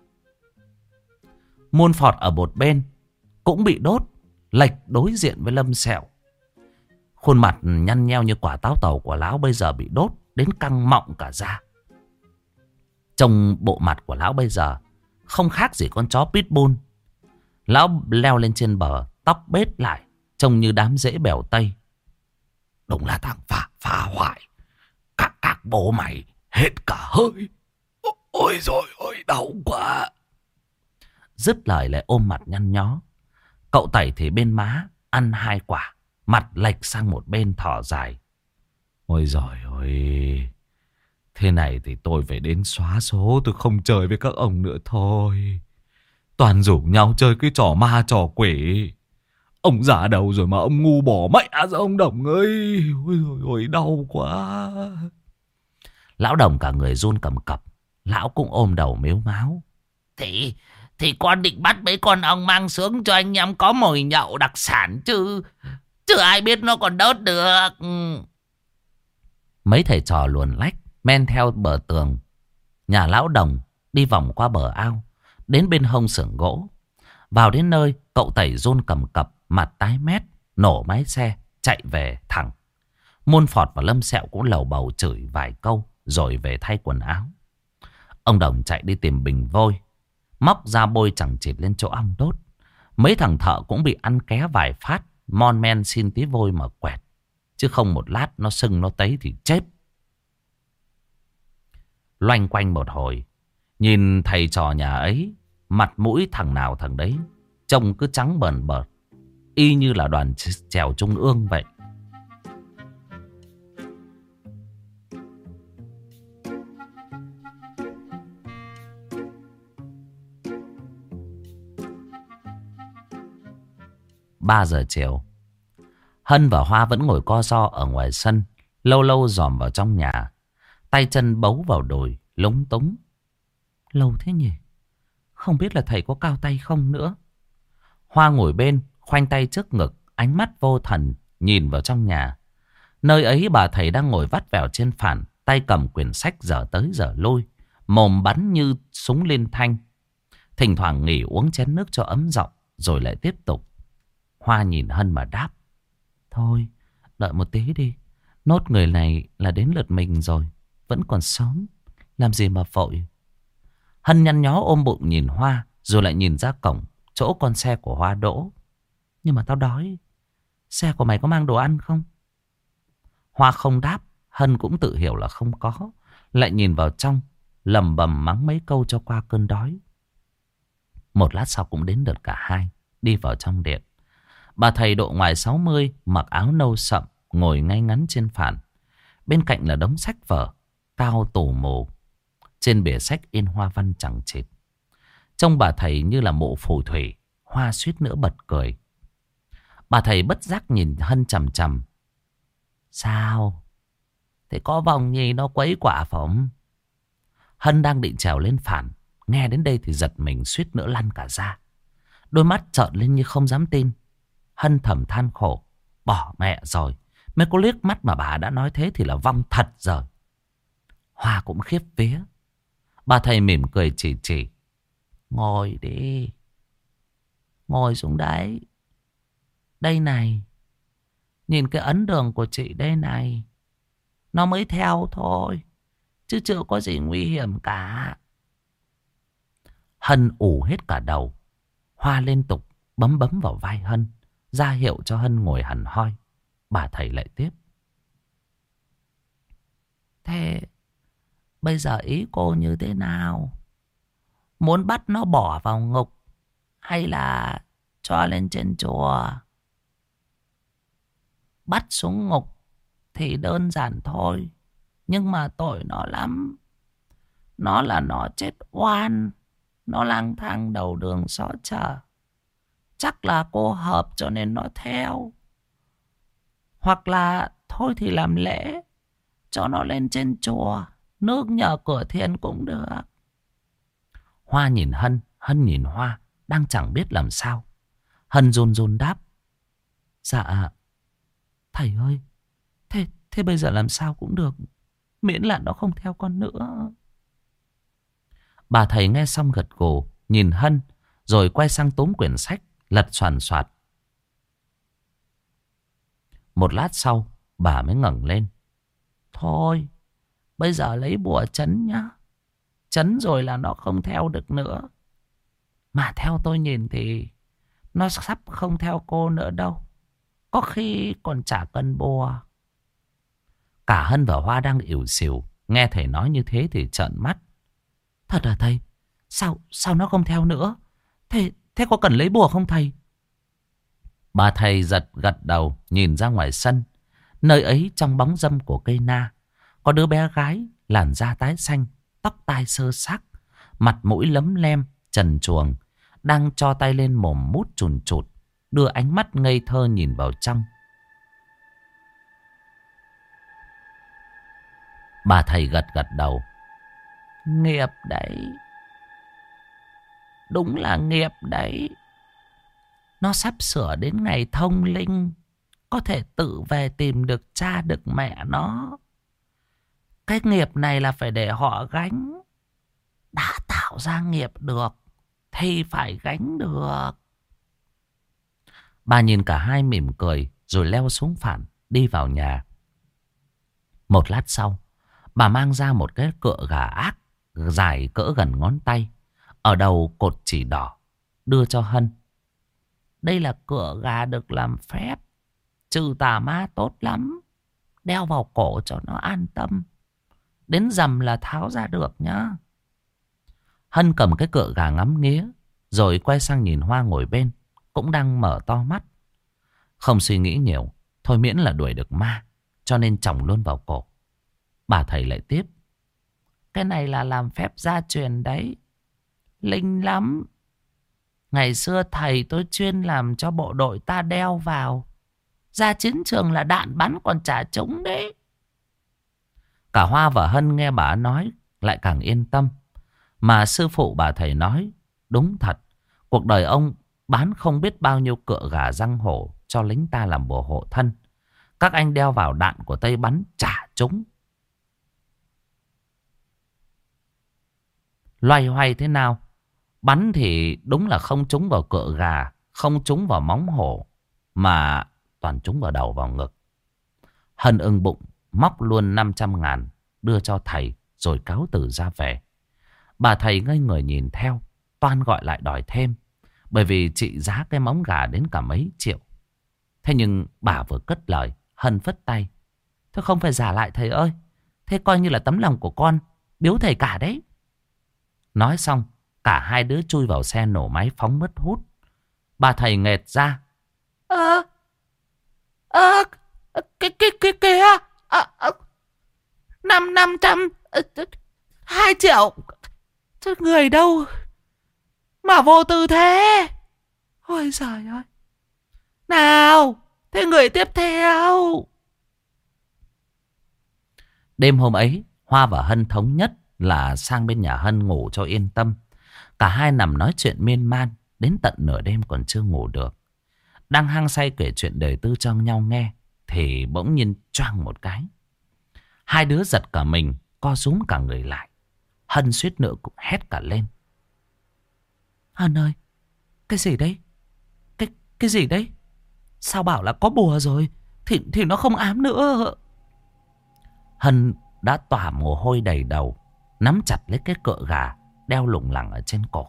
Môn Phọt ở một bên cũng bị đốt, lệch đối diện với Lâm Sẹo. Khuôn mặt nhăn nheo như quả táo tàu của lão bây giờ bị đốt đến căng mọng cả da. Trông bộ mặt của lão bây giờ không khác gì con chó pitbull. Lão leo lên trên bờ, tóc bết lại, trông như đám rễ bèo tây. Đúng là thằng phá hoại. Các bố mày hết cả hơi. Ôi rồi ôi, đau quá. Dứt lời lại ôm mặt nhăn nhó. Cậu Tẩy thì bên má ăn 2 quả, mặt lệch sang một bên thở dài. Ôi giời ơi, thế này thì tôi phải đến xóa số, tôi không chơi với các ông nữa thôi. Toàn rủ nhau chơi cái trò ma trò quỷ. Ông già đầu rồi mà ông ngu bỏ mẹ ra ông Đồng ơi. Ôi giời ơi, đau quá. Lão Đồng cả người run cầm cập. Lão cũng ôm đầu mếu máo. Thì con định bắt mấy con ong mang xuống cho anh em có mồi nhậu đặc sản chứ. Chứ ai biết nó còn đớt được. Mấy thầy trò luồn lách men theo bờ tường nhà Lão Đồng, đi vòng qua bờ ao, đến bên hông xưởng gỗ. Vào đến nơi, cậu Tẩy run cầm cập, mặt tái mét, nổ máy xe chạy về thẳng. Muôn Phọt và Lâm Sẹo cũng lầu bầu chửi vài câu rồi về thay quần áo. Ông Đồng chạy đi tìm bình vôi, móc ra bôi chẳng chịt lên chỗ ong đốt. Mấy thằng thợ cũng bị ăn ké vài phát, mon men xin tí vôi mà quẹt. Chứ không một lát nó sưng nó tấy thì chết. Loanh quanh một hồi, nhìn thầy trò nhà ấy, mặt mũi thằng nào thằng đấy trông cứ trắng bờn bợt, y như là đoàn chèo trung ương vậy. Ba giờ chiều, Hân và Hoa vẫn ngồi co ro ở ngoài sân, lâu lâu dòm vào trong nhà, tay chân bấu vào đùi, lúng túng. Lâu thế nhỉ? Không biết là thầy có cao tay không nữa. Hoa ngồi bên, khoanh tay trước ngực, ánh mắt vô thần, nhìn vào trong nhà. Nơi ấy bà thầy đang ngồi vắt vẻo trên phản, tay cầm quyển sách dở tới dở lui, mồm bắn như súng liên thanh. Thỉnh thoảng nghỉ uống chén nước cho ấm giọng, rồi lại tiếp tục. Hoa nhìn Hân mà đáp. Thôi, đợi một tí đi. Nốt người này là đến lượt mình rồi. Vẫn còn sớm, làm gì mà vội. Hân nhăn nhó ôm bụng nhìn Hoa, rồi lại nhìn ra cổng, chỗ con xe của Hoa đỗ. Nhưng mà tao đói. Xe của mày có mang đồ ăn không? Hoa không đáp. Hân cũng tự hiểu là không có, lại nhìn vào trong, lầm bầm mắng mấy câu cho qua cơn đói. Một lát sau cũng đến lượt cả hai đi vào trong điện. Bà thầy độ ngoài 60, mặc áo nâu sậm, ngồi ngay ngắn trên phản. Bên cạnh là đống sách vở cao tù mù. Trên bìa sách in hoa văn chẳng chịt. Trông bà thầy như là mộ phù thủy. Hoa suýt nữa bật cười. Bà thầy bất giác nhìn Hân chằm chằm. Sao? Thế có vòng nhì nó quấy quả phỏng. Hân đang định trèo lên phản, nghe đến đây thì giật mình suýt nữa lăn cả ra. Đôi mắt trợn lên như không dám tin. Hân thầm than khổ. Bỏ mẹ rồi. Mới có liếc mắt mà bà đã nói thế thì là vong thật rồi. Hoa cũng khiếp vía. Bà thầy mỉm cười chỉ. Ngồi đi. Ngồi xuống đấy. Đây này. Nhìn cái ấn đường của chị đây này. Nó mới theo thôi. Chứ chưa có gì nguy hiểm cả. Hân ủ hết cả đầu. Hoa liên tục bấm vào vai Hân, ra hiệu cho Hân ngồi hẳn hoi. Bà thầy lại tiếp. Thế bây giờ ý cô như thế nào? Muốn bắt nó bỏ vào ngục hay là cho lên trên chùa? Bắt xuống ngục thì đơn giản thôi, nhưng mà tội nó lắm. Nó là nó chết oan. Nó lang thang đầu đường xó chợ. Chắc là cô hợp cho nên nó theo. Hoặc là thôi thì làm lễ, cho nó lên trên chùa, nước nhờ cửa thiên cũng được. Hoa nhìn Hân, Hân nhìn Hoa, đang chẳng biết làm sao. Hân run đáp. Dạ, thầy ơi, thế bây giờ làm sao cũng được, miễn là nó không theo con nữa. Bà thầy nghe xong gật gù, nhìn Hân, rồi quay sang túm quyển sách, lật xoàn xoạt. Một lát sau, bà mới ngẩng lên. Thôi, bây giờ lấy bùa trấn nhá. Trấn rồi là nó không theo được nữa. Mà theo tôi nhìn thì Nó sắp không theo cô nữa đâu. Có khi còn chả cần bùa. Cả Hân và Hoa đang ỉu xìu. Nghe thầy nói như thế thì trợn mắt. Thật à thầy? Sao nó không theo nữa? Thế có cần lấy bùa không thầy? Bà thầy gật đầu nhìn ra ngoài sân. Nơi ấy trong bóng râm của cây na, có đứa bé gái làn da tái xanh, tóc tai xơ xác, mặt mũi lấm lem, trần truồng, đang cho tay lên mồm mút chùn chụt, đưa ánh mắt ngây thơ nhìn vào trong. Bà thầy gật đầu. Nghiệp đấy. Đúng là nghiệp đấy. Nó sắp sửa đến ngày thông linh, có thể tự về tìm được cha được mẹ nó. Cái nghiệp này là phải để họ gánh. Đã tạo ra nghiệp được thì phải gánh được. Bà nhìn cả hai mỉm cười rồi leo xuống phản đi vào nhà. Một lát sau, bà mang ra một cái cựa gà ác dài cỡ gần ngón tay, ở đầu cột chỉ đỏ, đưa cho Hân. Đây là cựa gà được làm phép trừ tà ma tốt lắm. Đeo vào cổ cho nó an tâm. Đến rằm là tháo ra được nhá. Hân cầm cái cựa gà ngắm nghía, rồi quay sang nhìn Hoa ngồi bên, cũng đang mở to mắt. Không suy nghĩ nhiều, thôi miễn là đuổi được ma, cho nên chồng luôn vào cổ. Bà thầy lại tiếp. Cái này là làm phép gia truyền đấy. Linh lắm. Ngày xưa thầy tôi chuyên làm cho bộ đội ta đeo vào. Ra chiến trường là đạn bắn còn chả trúng đấy. Cả Hoa và Hân nghe bà nói lại càng yên tâm. Mà sư phụ bà thầy nói đúng thật. Cuộc đời ông bán không biết bao nhiêu cựa gà răng hổ cho lính ta làm bùa hộ thân. Các anh đeo vào đạn của Tây bắn chả trúng. Loay hoay thế nào? Bắn thì đúng là không trúng vào cựa gà, không trúng vào móng hổ, mà toàn trúng vào đầu vào ngực. Hân ưng bụng móc luôn 500.000 đưa cho thầy rồi cáo từ ra về. Bà thầy ngây người nhìn theo, toan gọi lại đòi thêm, bởi vì trị giá cái móng gà đến cả mấy triệu. Thế nhưng bà vừa cất lời, Hân phất tay. Thôi không phải giả lại thầy ơi, thế coi như là tấm lòng của con biếu thầy cả đấy. Nói xong, cả hai đứa chui vào xe nổ máy phóng mất hút. Bà thầy nghệt ra. Cái kìa. 500, 2 triệu. Chứ người đâu mà vô tư thế. Ôi giời ơi. Nào, thế người tiếp theo. Đêm hôm ấy, Hoa và Hân thống nhất là sang bên nhà Hân ngủ cho yên tâm. Cả hai nằm nói chuyện miên man đến tận nửa đêm còn chưa ngủ được. Đang hăng say kể chuyện đời tư cho nhau nghe thì bỗng nhiên choang một cái. Hai đứa giật cả mình, co rúm cả người lại. Hân suýt nữa cũng hét cả lên. Hân ơi, cái gì đấy? Cái gì đấy? Sao bảo là có bùa rồi thì nó không ám nữa. Hân đã tỏa mồ hôi đầy đầu, nắm chặt lấy cái cựa gà đeo lủng lẳng ở trên cổ.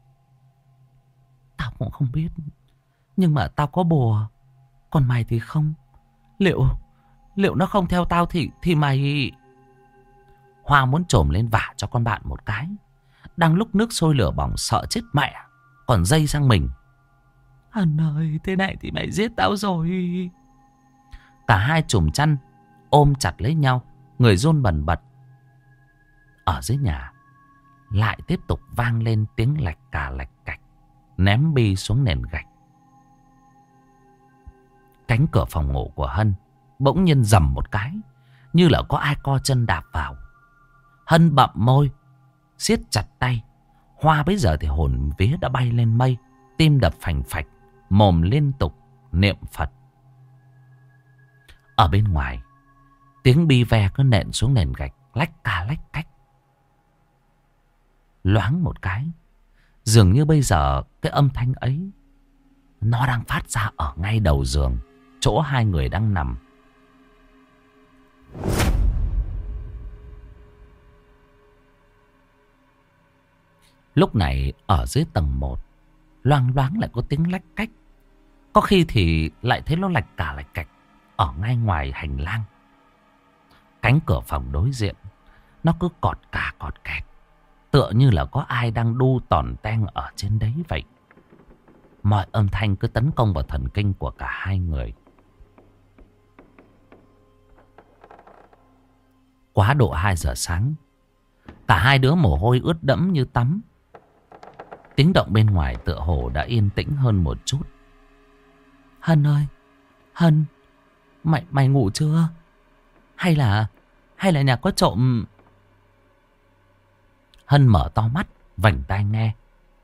Tao cũng không biết, nhưng mà tao có bùa, còn mày thì không. Liệu nó không theo tao thì mày... Hoa muốn trồm lên vả cho con bạn một cái. Đang lúc nước sôi lửa bỏng sợ chết mẹ, còn dây sang mình. Hân ơi, thế này thì mày giết tao rồi. Cả hai chùm chăn ôm chặt lấy nhau, người run bần bật. Ở dưới nhà lại tiếp tục vang lên tiếng lạch cà lạch cạch, ném bi xuống nền gạch. Cánh cửa phòng ngủ của Hân bỗng nhiên rầm một cái, như là có ai co chân đạp vào. Hân bặm môi, siết chặt tay. Hoa bây giờ thì hồn vía đã bay lên mây, tim đập phành phạch, mồm liên tục niệm Phật. Ở bên ngoài, tiếng bi ve cứ nện xuống nền gạch, lách ca lách cách. Loáng một cái, dường như bây giờ cái âm thanh ấy nó đang phát ra ở ngay đầu giường, chỗ hai người đang nằm. Lúc này ở dưới tầng 1, loang loáng lại có tiếng lách cách. Có khi thì lại thấy nó lạch cả lạch cạch ở ngay ngoài hành lang. Cánh cửa phòng đối diện nó cứ cọt cả cọt kẹt, tựa như là có ai đang đu tòn teng ở trên đấy vậy. Mọi âm thanh cứ tấn công vào thần kinh của cả hai người. Quá độ 2 giờ sáng, cả hai đứa mồ hôi ướt đẫm như tắm. Tiếng động bên ngoài tựa hồ đã yên tĩnh hơn một chút. Hân ơi, Hân, mày ngủ chưa? Hay là nhà có trộm? Hân mở to mắt, vành tai nghe.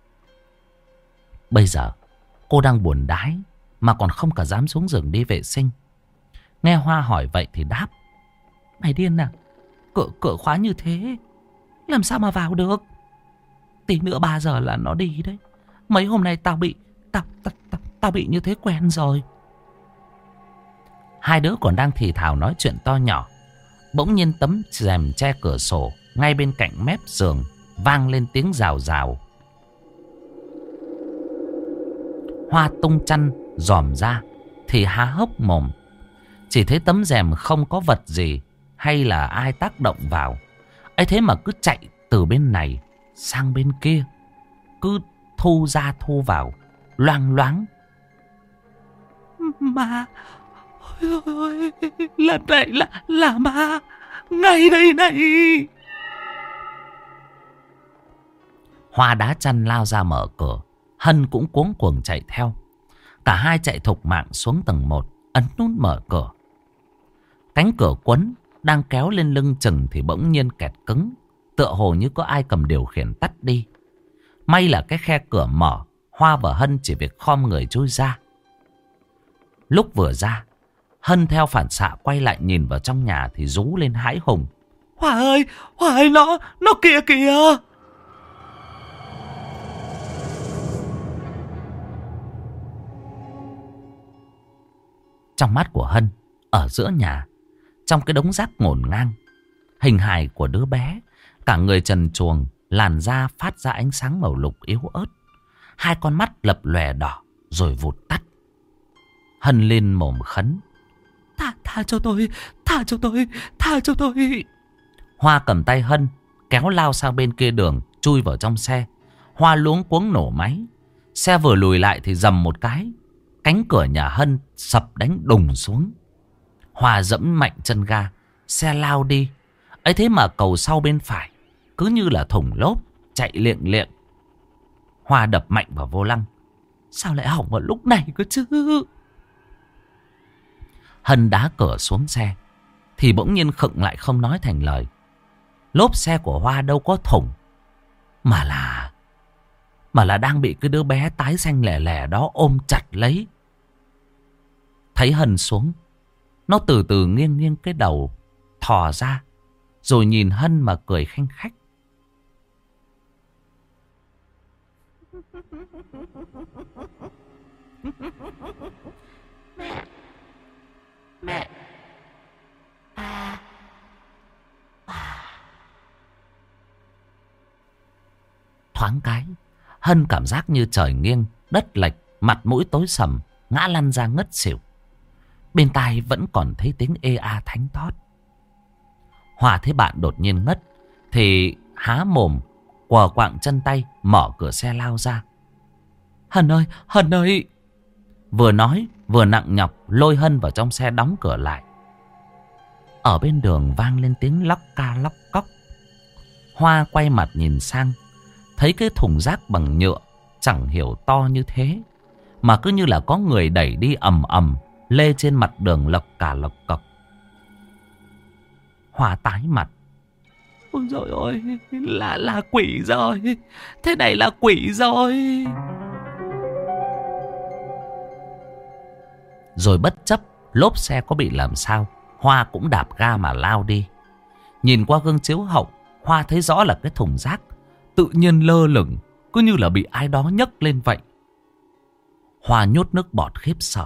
Bây giờ cô đang buồn đái mà còn không cả dám xuống giường đi vệ sinh. Nghe Hoa hỏi vậy thì đáp: Mày điên à? Cửa khóa như thế làm sao mà vào được? Tí nữa 3 giờ là nó đi đấy. Mấy hôm nay tao bị như thế quen rồi. Hai đứa còn đang thì thào nói chuyện to nhỏ, bỗng nhiên tấm rèm che cửa sổ ngay bên cạnh mép giường vang lên tiếng rào rào. Hoa tung chăn dòm ra thì há hốc mồm. Chỉ thấy tấm rèm không có vật gì hay là ai tác động vào. ấy thế mà cứ chạy từ bên này sang bên kia, cứ thu ra thu vào, loang loáng. Ma, ôi ôi, lần này là ma, ngay đây này. Hoa đá chăn lao ra mở cửa, Hân cũng cuống cuồng chạy theo. Cả hai chạy thục mạng xuống tầng 1, ấn nút mở cửa. Cánh cửa quấn đang kéo lên lưng chừng thì bỗng nhiên kẹt cứng, tựa hồ như có ai cầm điều khiển tắt đi. May là cái khe cửa mở, Hoa và Hân chỉ việc khom người chui ra. Lúc vừa ra, Hân theo phản xạ quay lại nhìn vào trong nhà thì rú lên hãi hùng. Hoa ơi, nó kìa kìa. Trong mắt của Hân, ở giữa nhà, trong cái đống rác ngổn ngang, hình hài của đứa bé, cả người trần truồng, làn da phát ra ánh sáng màu lục yếu ớt. Hai con mắt lập lòe đỏ rồi vụt tắt. Hân lên mồm khấn: Tha cho tôi, tha cho tôi, tha cho tôi. Hoa cầm tay Hân kéo lao sang bên kia đường, chui vào trong xe. Hoa luống cuống nổ máy. Xe vừa lùi lại thì dầm một cái, cánh cửa nhà Hân sập đánh đùng xuống. Hoa dẫm mạnh chân ga, xe lao đi. Ấy thế mà cầu sau bên phải cứ như là thủng lốp, chạy liệng liệng. Hoa đập mạnh vào vô lăng. Sao lại hỏng vào lúc này cơ chứ? Hân đá cửa xuống xe thì bỗng nhiên khựng lại không nói thành lời. Lốp xe của Hoa đâu có thủng, mà là đang bị cái đứa bé tái xanh lẻ lẻ đó ôm chặt lấy. Thấy Hân xuống, nó từ từ nghiêng nghiêng cái đầu thò ra, rồi nhìn Hân mà cười khanh khách. Mẹ. Thoáng cái, Hân cảm giác như trời nghiêng, đất lệch, mặt mũi tối sầm, ngã lăn ra ngất xỉu. Bên tai vẫn còn thấy tiếng ê a thánh thót. Hoa thấy bạn đột nhiên ngất thì há mồm, quờ quạng chân tay, mở cửa xe lao ra. Hân ơi, Hân ơi. Vừa nói vừa nặng nhọc lôi Hân vào trong xe đóng cửa lại. Ở bên đường vang lên tiếng lóc ca lóc cóc. Hoa quay mặt nhìn sang, thấy cái thùng rác bằng nhựa chẳng hiểu to như thế, mà cứ như là có người đẩy đi ầm ầm lê trên mặt đường lộc cả lộc cọc. Hoa tái mặt. Ôi dồi ôi, là quỷ rồi. Thế này là quỷ rồi. Rồi bất chấp lốp xe có bị làm sao, Hoa cũng đạp ga mà lao đi. Nhìn qua gương chiếu hậu, Hoa thấy rõ là cái thùng rác tự nhiên lơ lửng, cứ như là bị ai đó nhấc lên vậy. Hoa nhốt nước bọt khiếp sợ.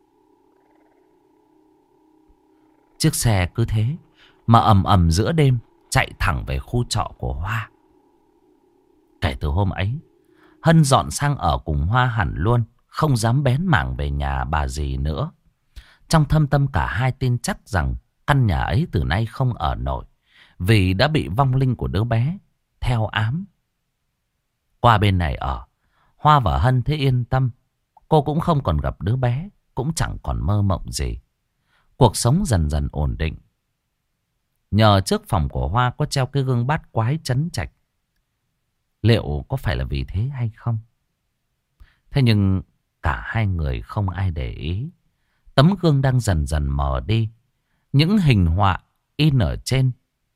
Chiếc xe cứ thế mà ầm ầm giữa đêm chạy thẳng về khu trọ của Hoa. Kể từ hôm ấy, Hân dọn sang ở cùng Hoa hẳn luôn, không dám bén mảng về nhà bà dì nữa. Trong thâm tâm cả hai tin chắc rằng căn nhà ấy từ nay không ở nổi, vì đã bị vong linh của đứa bé theo ám. Qua bên này ở, Hoa và Hân thấy yên tâm. Cô cũng không còn gặp đứa bé, cũng chẳng còn mơ mộng gì. Cuộc sống dần dần ổn định. Nhờ trước phòng của Hoa có treo cái gương bát quái trấn trạch. Liệu có phải là vì thế hay không? Thế nhưng cả hai người không ai để ý. Tấm gương đang dần dần mờ đi. Những hình họa in ở trên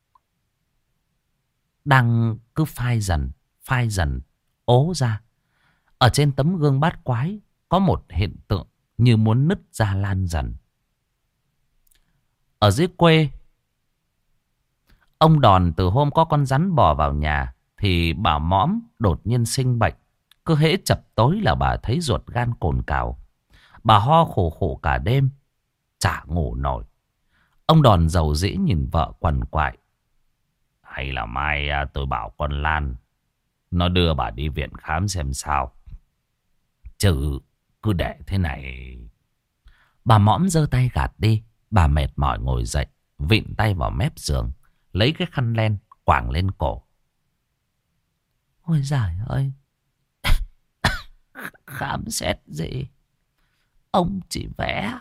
đang cứ phai dần ố ra. Ở trên tấm gương bát quái có một hiện tượng như muốn nứt ra lan dần. Ở dưới quê, ông Đòn từ hôm có con rắn bò vào nhà thì bà Mõm đột nhiên sinh bệnh. Cứ hễ chập tối là bà thấy ruột gan cồn cào. Bà ho khổ khổ cả đêm, chả ngủ nổi. Ông Đòn rầu rĩ nhìn vợ quằn quại. Hay là mai tôi bảo con Lan nó đưa bà đi viện khám xem sao. Chứ cứ để thế này. Bà Mõm giơ tay gạt đi. Bà mệt mỏi ngồi dậy, vịn tay vào mép giường, lấy cái khăn len quàng lên cổ. Ôi giời ơi, khám xét gì, ông chỉ vẽ.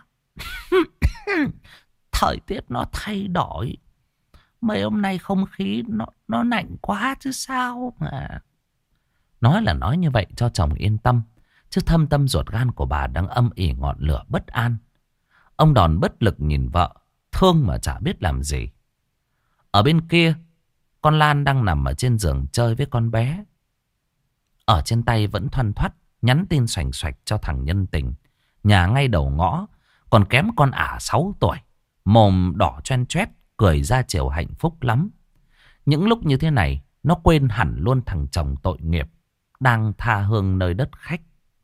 Thời tiết nó thay đổi, mấy hôm nay không khí nó lạnh quá chứ sao mà. Nói là nói như vậy cho chồng yên tâm, chứ thâm tâm ruột gan của bà đang âm ỉ ngọn lửa bất an. Ông Đòn bất lực nhìn vợ, thương mà chả biết làm gì. Ở bên kia, con Lan đang nằm ở trên giường chơi với con bé. Ở trên tay vẫn thoăn thoắt nhắn tin xoành xoạch cho thằng nhân tình, nhà ngay đầu ngõ, còn kém con ả 6 tuổi. Mồm đỏ choen choét, cười ra chiều hạnh phúc lắm. Những lúc như thế này, nó quên hẳn luôn thằng chồng tội nghiệp đang tha hương nơi đất khách.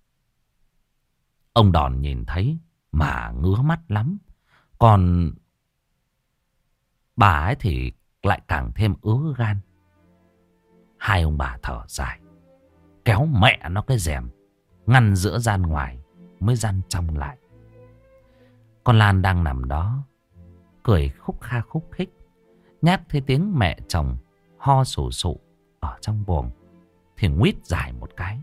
Ông Đòn nhìn thấy mà ngứa mắt lắm. Còn bà ấy thì lại càng thêm ứa gan. Hai ông bà thở dài, kéo mẹ nó cái rèm ngăn giữa gian ngoài mới gian trong lại. Con Lan đang nằm đó cười khúc kha khúc khích, nhát thấy tiếng mẹ chồng ho sù sụ ở trong buồng thì nguýt dài một cái.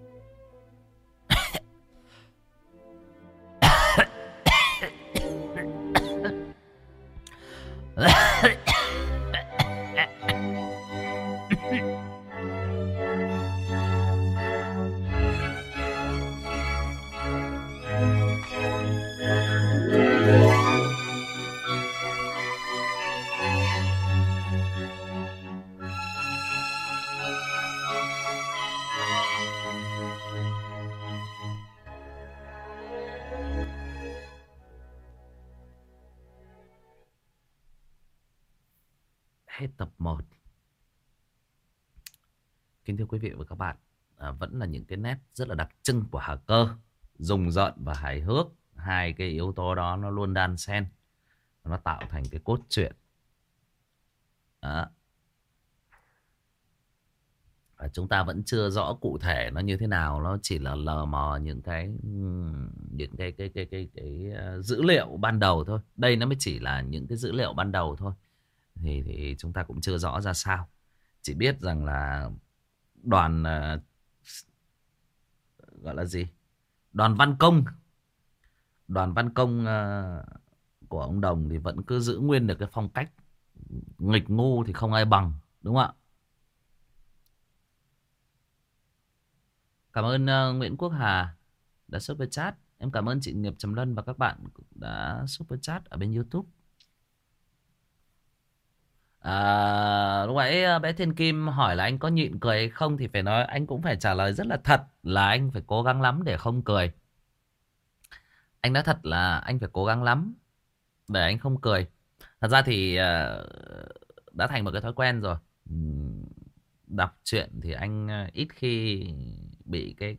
Hết tập 1. Kính thưa quý vị và các bạn, vẫn là những cái nét rất là đặc trưng của Hà Cơ. Rùng rợn và hài hước, hai cái yếu tố đó nó luôn đan xen, nó tạo thành cái cốt truyện. Đó. Và chúng ta vẫn chưa rõ cụ thể nó như thế nào, nó chỉ là lờ mờ những cái dữ liệu ban đầu thôi. Đây nó mới chỉ là những cái dữ liệu ban đầu thôi. Thì chúng ta cũng chưa rõ ra sao. Chỉ biết rằng là đoàn gọi là gì? Đoàn văn công. Đoàn văn công của ông Đồng thì vẫn cứ giữ nguyên được cái phong cách nghịch ngu thì không ai bằng, đúng không ạ? Cảm ơn Nguyễn Quốc Hà đã super chat. Em cảm ơn chị Nghiệp Trầm Lân và các bạn đã super chat ở bên YouTube. Lúc nãy bé Thiên Kim hỏi là anh có nhịn cười hay không, thì phải nói anh cũng phải trả lời rất là thật là anh phải cố gắng lắm để không cười. Anh nói thật là anh phải cố gắng lắm để anh không cười. Thật ra thì đã thành một cái thói quen rồi. Đọc truyện thì anh ít khi bị cái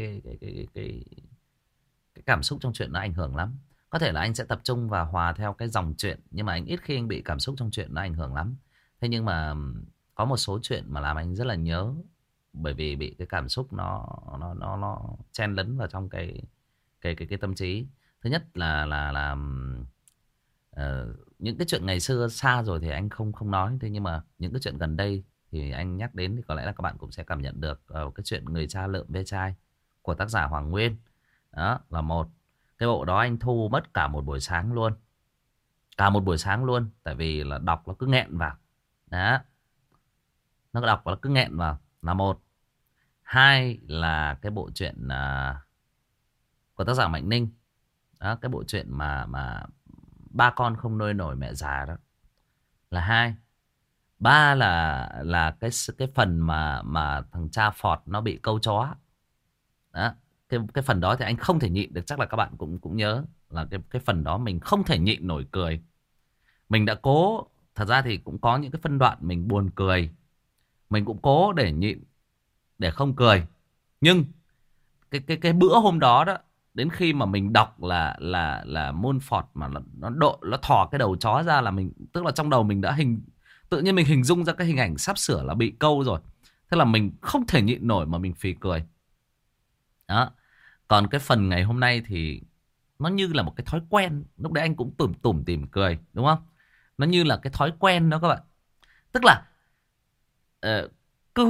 cảm xúc trong truyện nó ảnh hưởng lắm. Có thể là anh sẽ tập trung và hòa theo cái dòng truyện, nhưng mà anh ít khi anh bị cảm xúc trong truyện nó ảnh hưởng lắm. Thế nhưng mà có một số chuyện mà làm anh rất là nhớ bởi vì bị cái cảm xúc nó chen lấn vào trong cái tâm trí. Thứ nhất là những cái chuyện ngày xưa xa rồi thì anh không không nói, thế nhưng mà những cái chuyện gần đây thì anh nhắc đến thì có lẽ là các bạn cũng sẽ cảm nhận được cái chuyện Người cha lượm ve chai của tác giả Hoàng Nguyên. Đó là một. Cái bộ đó anh thu mất cả một buổi sáng luôn, cả một buổi sáng luôn, tại vì là đọc nó cứ nghẹn vào. Đó, nó đọc nó cứ nghẹn vào là một. Hai là cái bộ truyện của tác giả Mạnh Ninh. Đó, cái bộ truyện mà ba con không nuôi nổi mẹ già đó là hai. Ba là cái phần mà thằng cha Phọt nó bị câu chó. Đó, cái phần đó thì anh không thể nhịn được, chắc là các bạn cũng cũng nhớ là cái phần đó mình không thể nhịn nổi cười. Mình đã cố, thật ra thì cũng có những cái phân đoạn mình buồn cười, mình cũng cố để nhịn, để không cười. Nhưng cái bữa hôm đó đó, đến khi mà mình đọc là Moonford mà nó thò cái đầu chó ra là mình, tức là trong đầu mình đã tự nhiên mình hình dung ra cái hình ảnh sắp sửa là bị câu rồi. Thế là mình không thể nhịn nổi mà mình phì cười. Đó. Còn cái phần ngày hôm nay thì nó như là một cái thói quen. Lúc đấy anh cũng tủm tủm tỉm cười, đúng không? Nó như là cái thói quen đó các bạn. Tức là ờ, cứ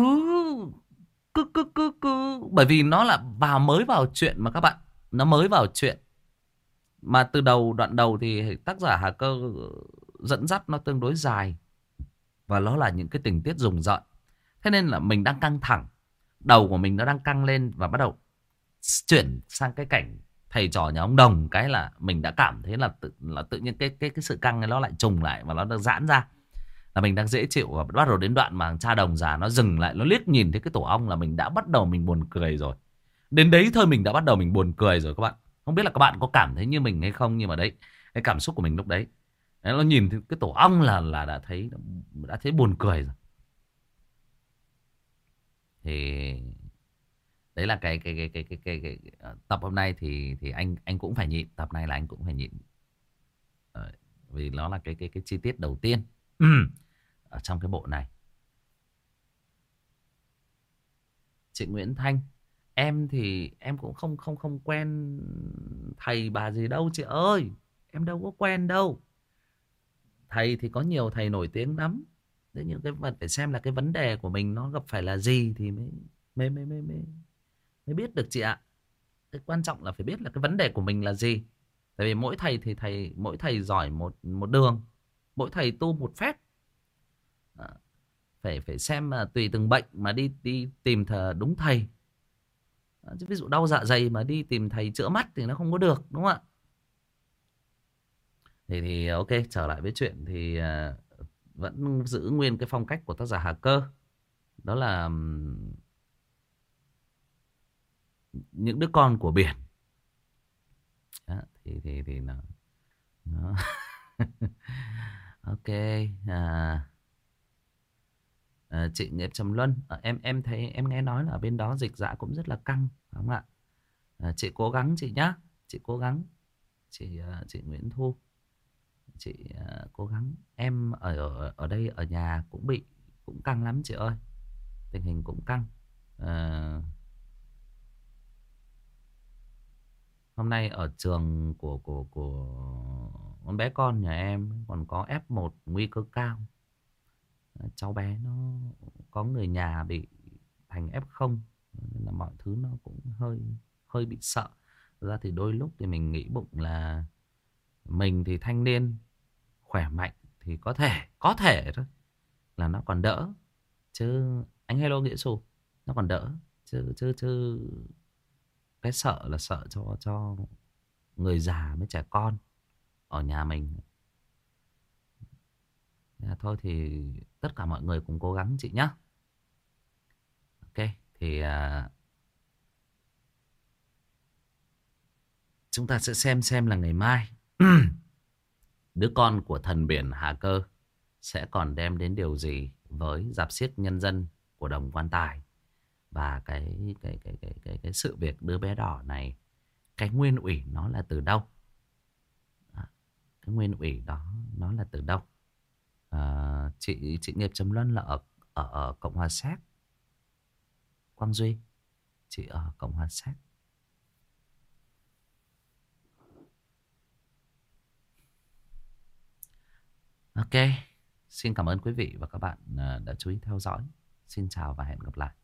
cứ bởi vì nó là mới vào chuyện mà các bạn. Nó mới vào chuyện. Mà từ đầu, đoạn đầu thì tác giả Hà Cơ dẫn dắt nó tương đối dài. Và nó là những cái tình tiết rùng rợn. Thế nên là mình đang căng thẳng. Đầu của mình nó đang căng lên và bắt đầu chuyển sang cái cảnh thầy trò nhà ông Đồng, cái là mình đã cảm thấy là tự nhiên cái sự căng ấy nó lại trùng lại và nó được giãn ra, là mình đang dễ chịu. Và bắt đầu đến đoạn mà cha Đồng già nó dừng lại, nó liếc nhìn thấy cái tổ ong là mình đã bắt đầu mình buồn cười rồi. Đến đấy thôi mình đã bắt đầu mình buồn cười rồi các bạn. Không biết là các bạn có cảm thấy như mình hay không, nhưng mà đấy, cái cảm xúc của mình lúc đấy, nó nhìn thấy cái tổ ong là đã thấy buồn cười rồi. Thì đấy là cái tập hôm nay thì anh cũng phải nhịn, tập này là anh cũng phải nhịn. Vì nó là cái chi tiết đầu tiên ở trong cái bộ này. Chị Nguyễn Thanh, em thì em cũng không quen thầy bà gì đâu chị ơi, em đâu có quen đâu. Thầy thì có nhiều thầy nổi tiếng lắm. Thế nhưng cái vật phải xem là cái vấn đề của mình nó gặp phải là gì thì mới biết được chị ạ. Cái quan trọng là phải biết là cái vấn đề của mình là gì. Tại vì mỗi thầy thì mỗi thầy giỏi một đường, mỗi thầy tu một phép. À, phải xem mà tùy từng bệnh mà đi tìm đúng thầy. Chứ ví dụ đau dạ dày mà đi tìm thầy chữa mắt thì nó không có được, đúng không ạ? Thì ok, trở lại với chuyện thì vẫn giữ nguyên cái phong cách của tác giả Hà Cơ. Đó là những đứa con của biển. Đó, thì nó ok. Chị Nghiệp Trầm Luân, em thấy, em nghe nói là ở bên đó dịch dạ cũng rất là căng, phải không ạ? Chị cố gắng chị nhá, chị cố gắng. Chị Nguyễn Thu, chị cố gắng. Em ở đây ở nhà cũng căng lắm chị ơi, tình hình cũng căng. Ờ, Hôm nay ở trường của con bé con nhà em còn có F1 nguy cơ cao. Cháu bé nó có người nhà bị thành F0, nên là mọi thứ nó cũng hơi hơi bị sợ. Thực ra thì đôi lúc thì mình nghĩ bụng là mình thì thanh niên khỏe mạnh thì có thể thôi là nó còn đỡ, chứ anh hello Nghĩa Xù, nó còn đỡ, chứ cái sợ là sợ cho người già với trẻ con ở nhà mình. Thôi thì tất cả mọi người cùng cố gắng chị nhé. Ok, thì chúng ta sẽ xem là ngày mai đứa con của thần biển Hà Cơ sẽ còn đem đến điều gì với rạp xiếc nhân dân của Đồng Quan Tài. Và cái sự việc đứa bé đỏ này, cái nguyên ủy nó là từ đâu? Cái nguyên ủy đó nó là từ đâu? Chị Nghiệp Trầm Luân là ở Cộng hòa Séc. Quang Duy, chị ở Cộng hòa Séc. Ok, xin cảm ơn quý vị và các bạn đã chú ý theo dõi. Xin chào và hẹn gặp lại.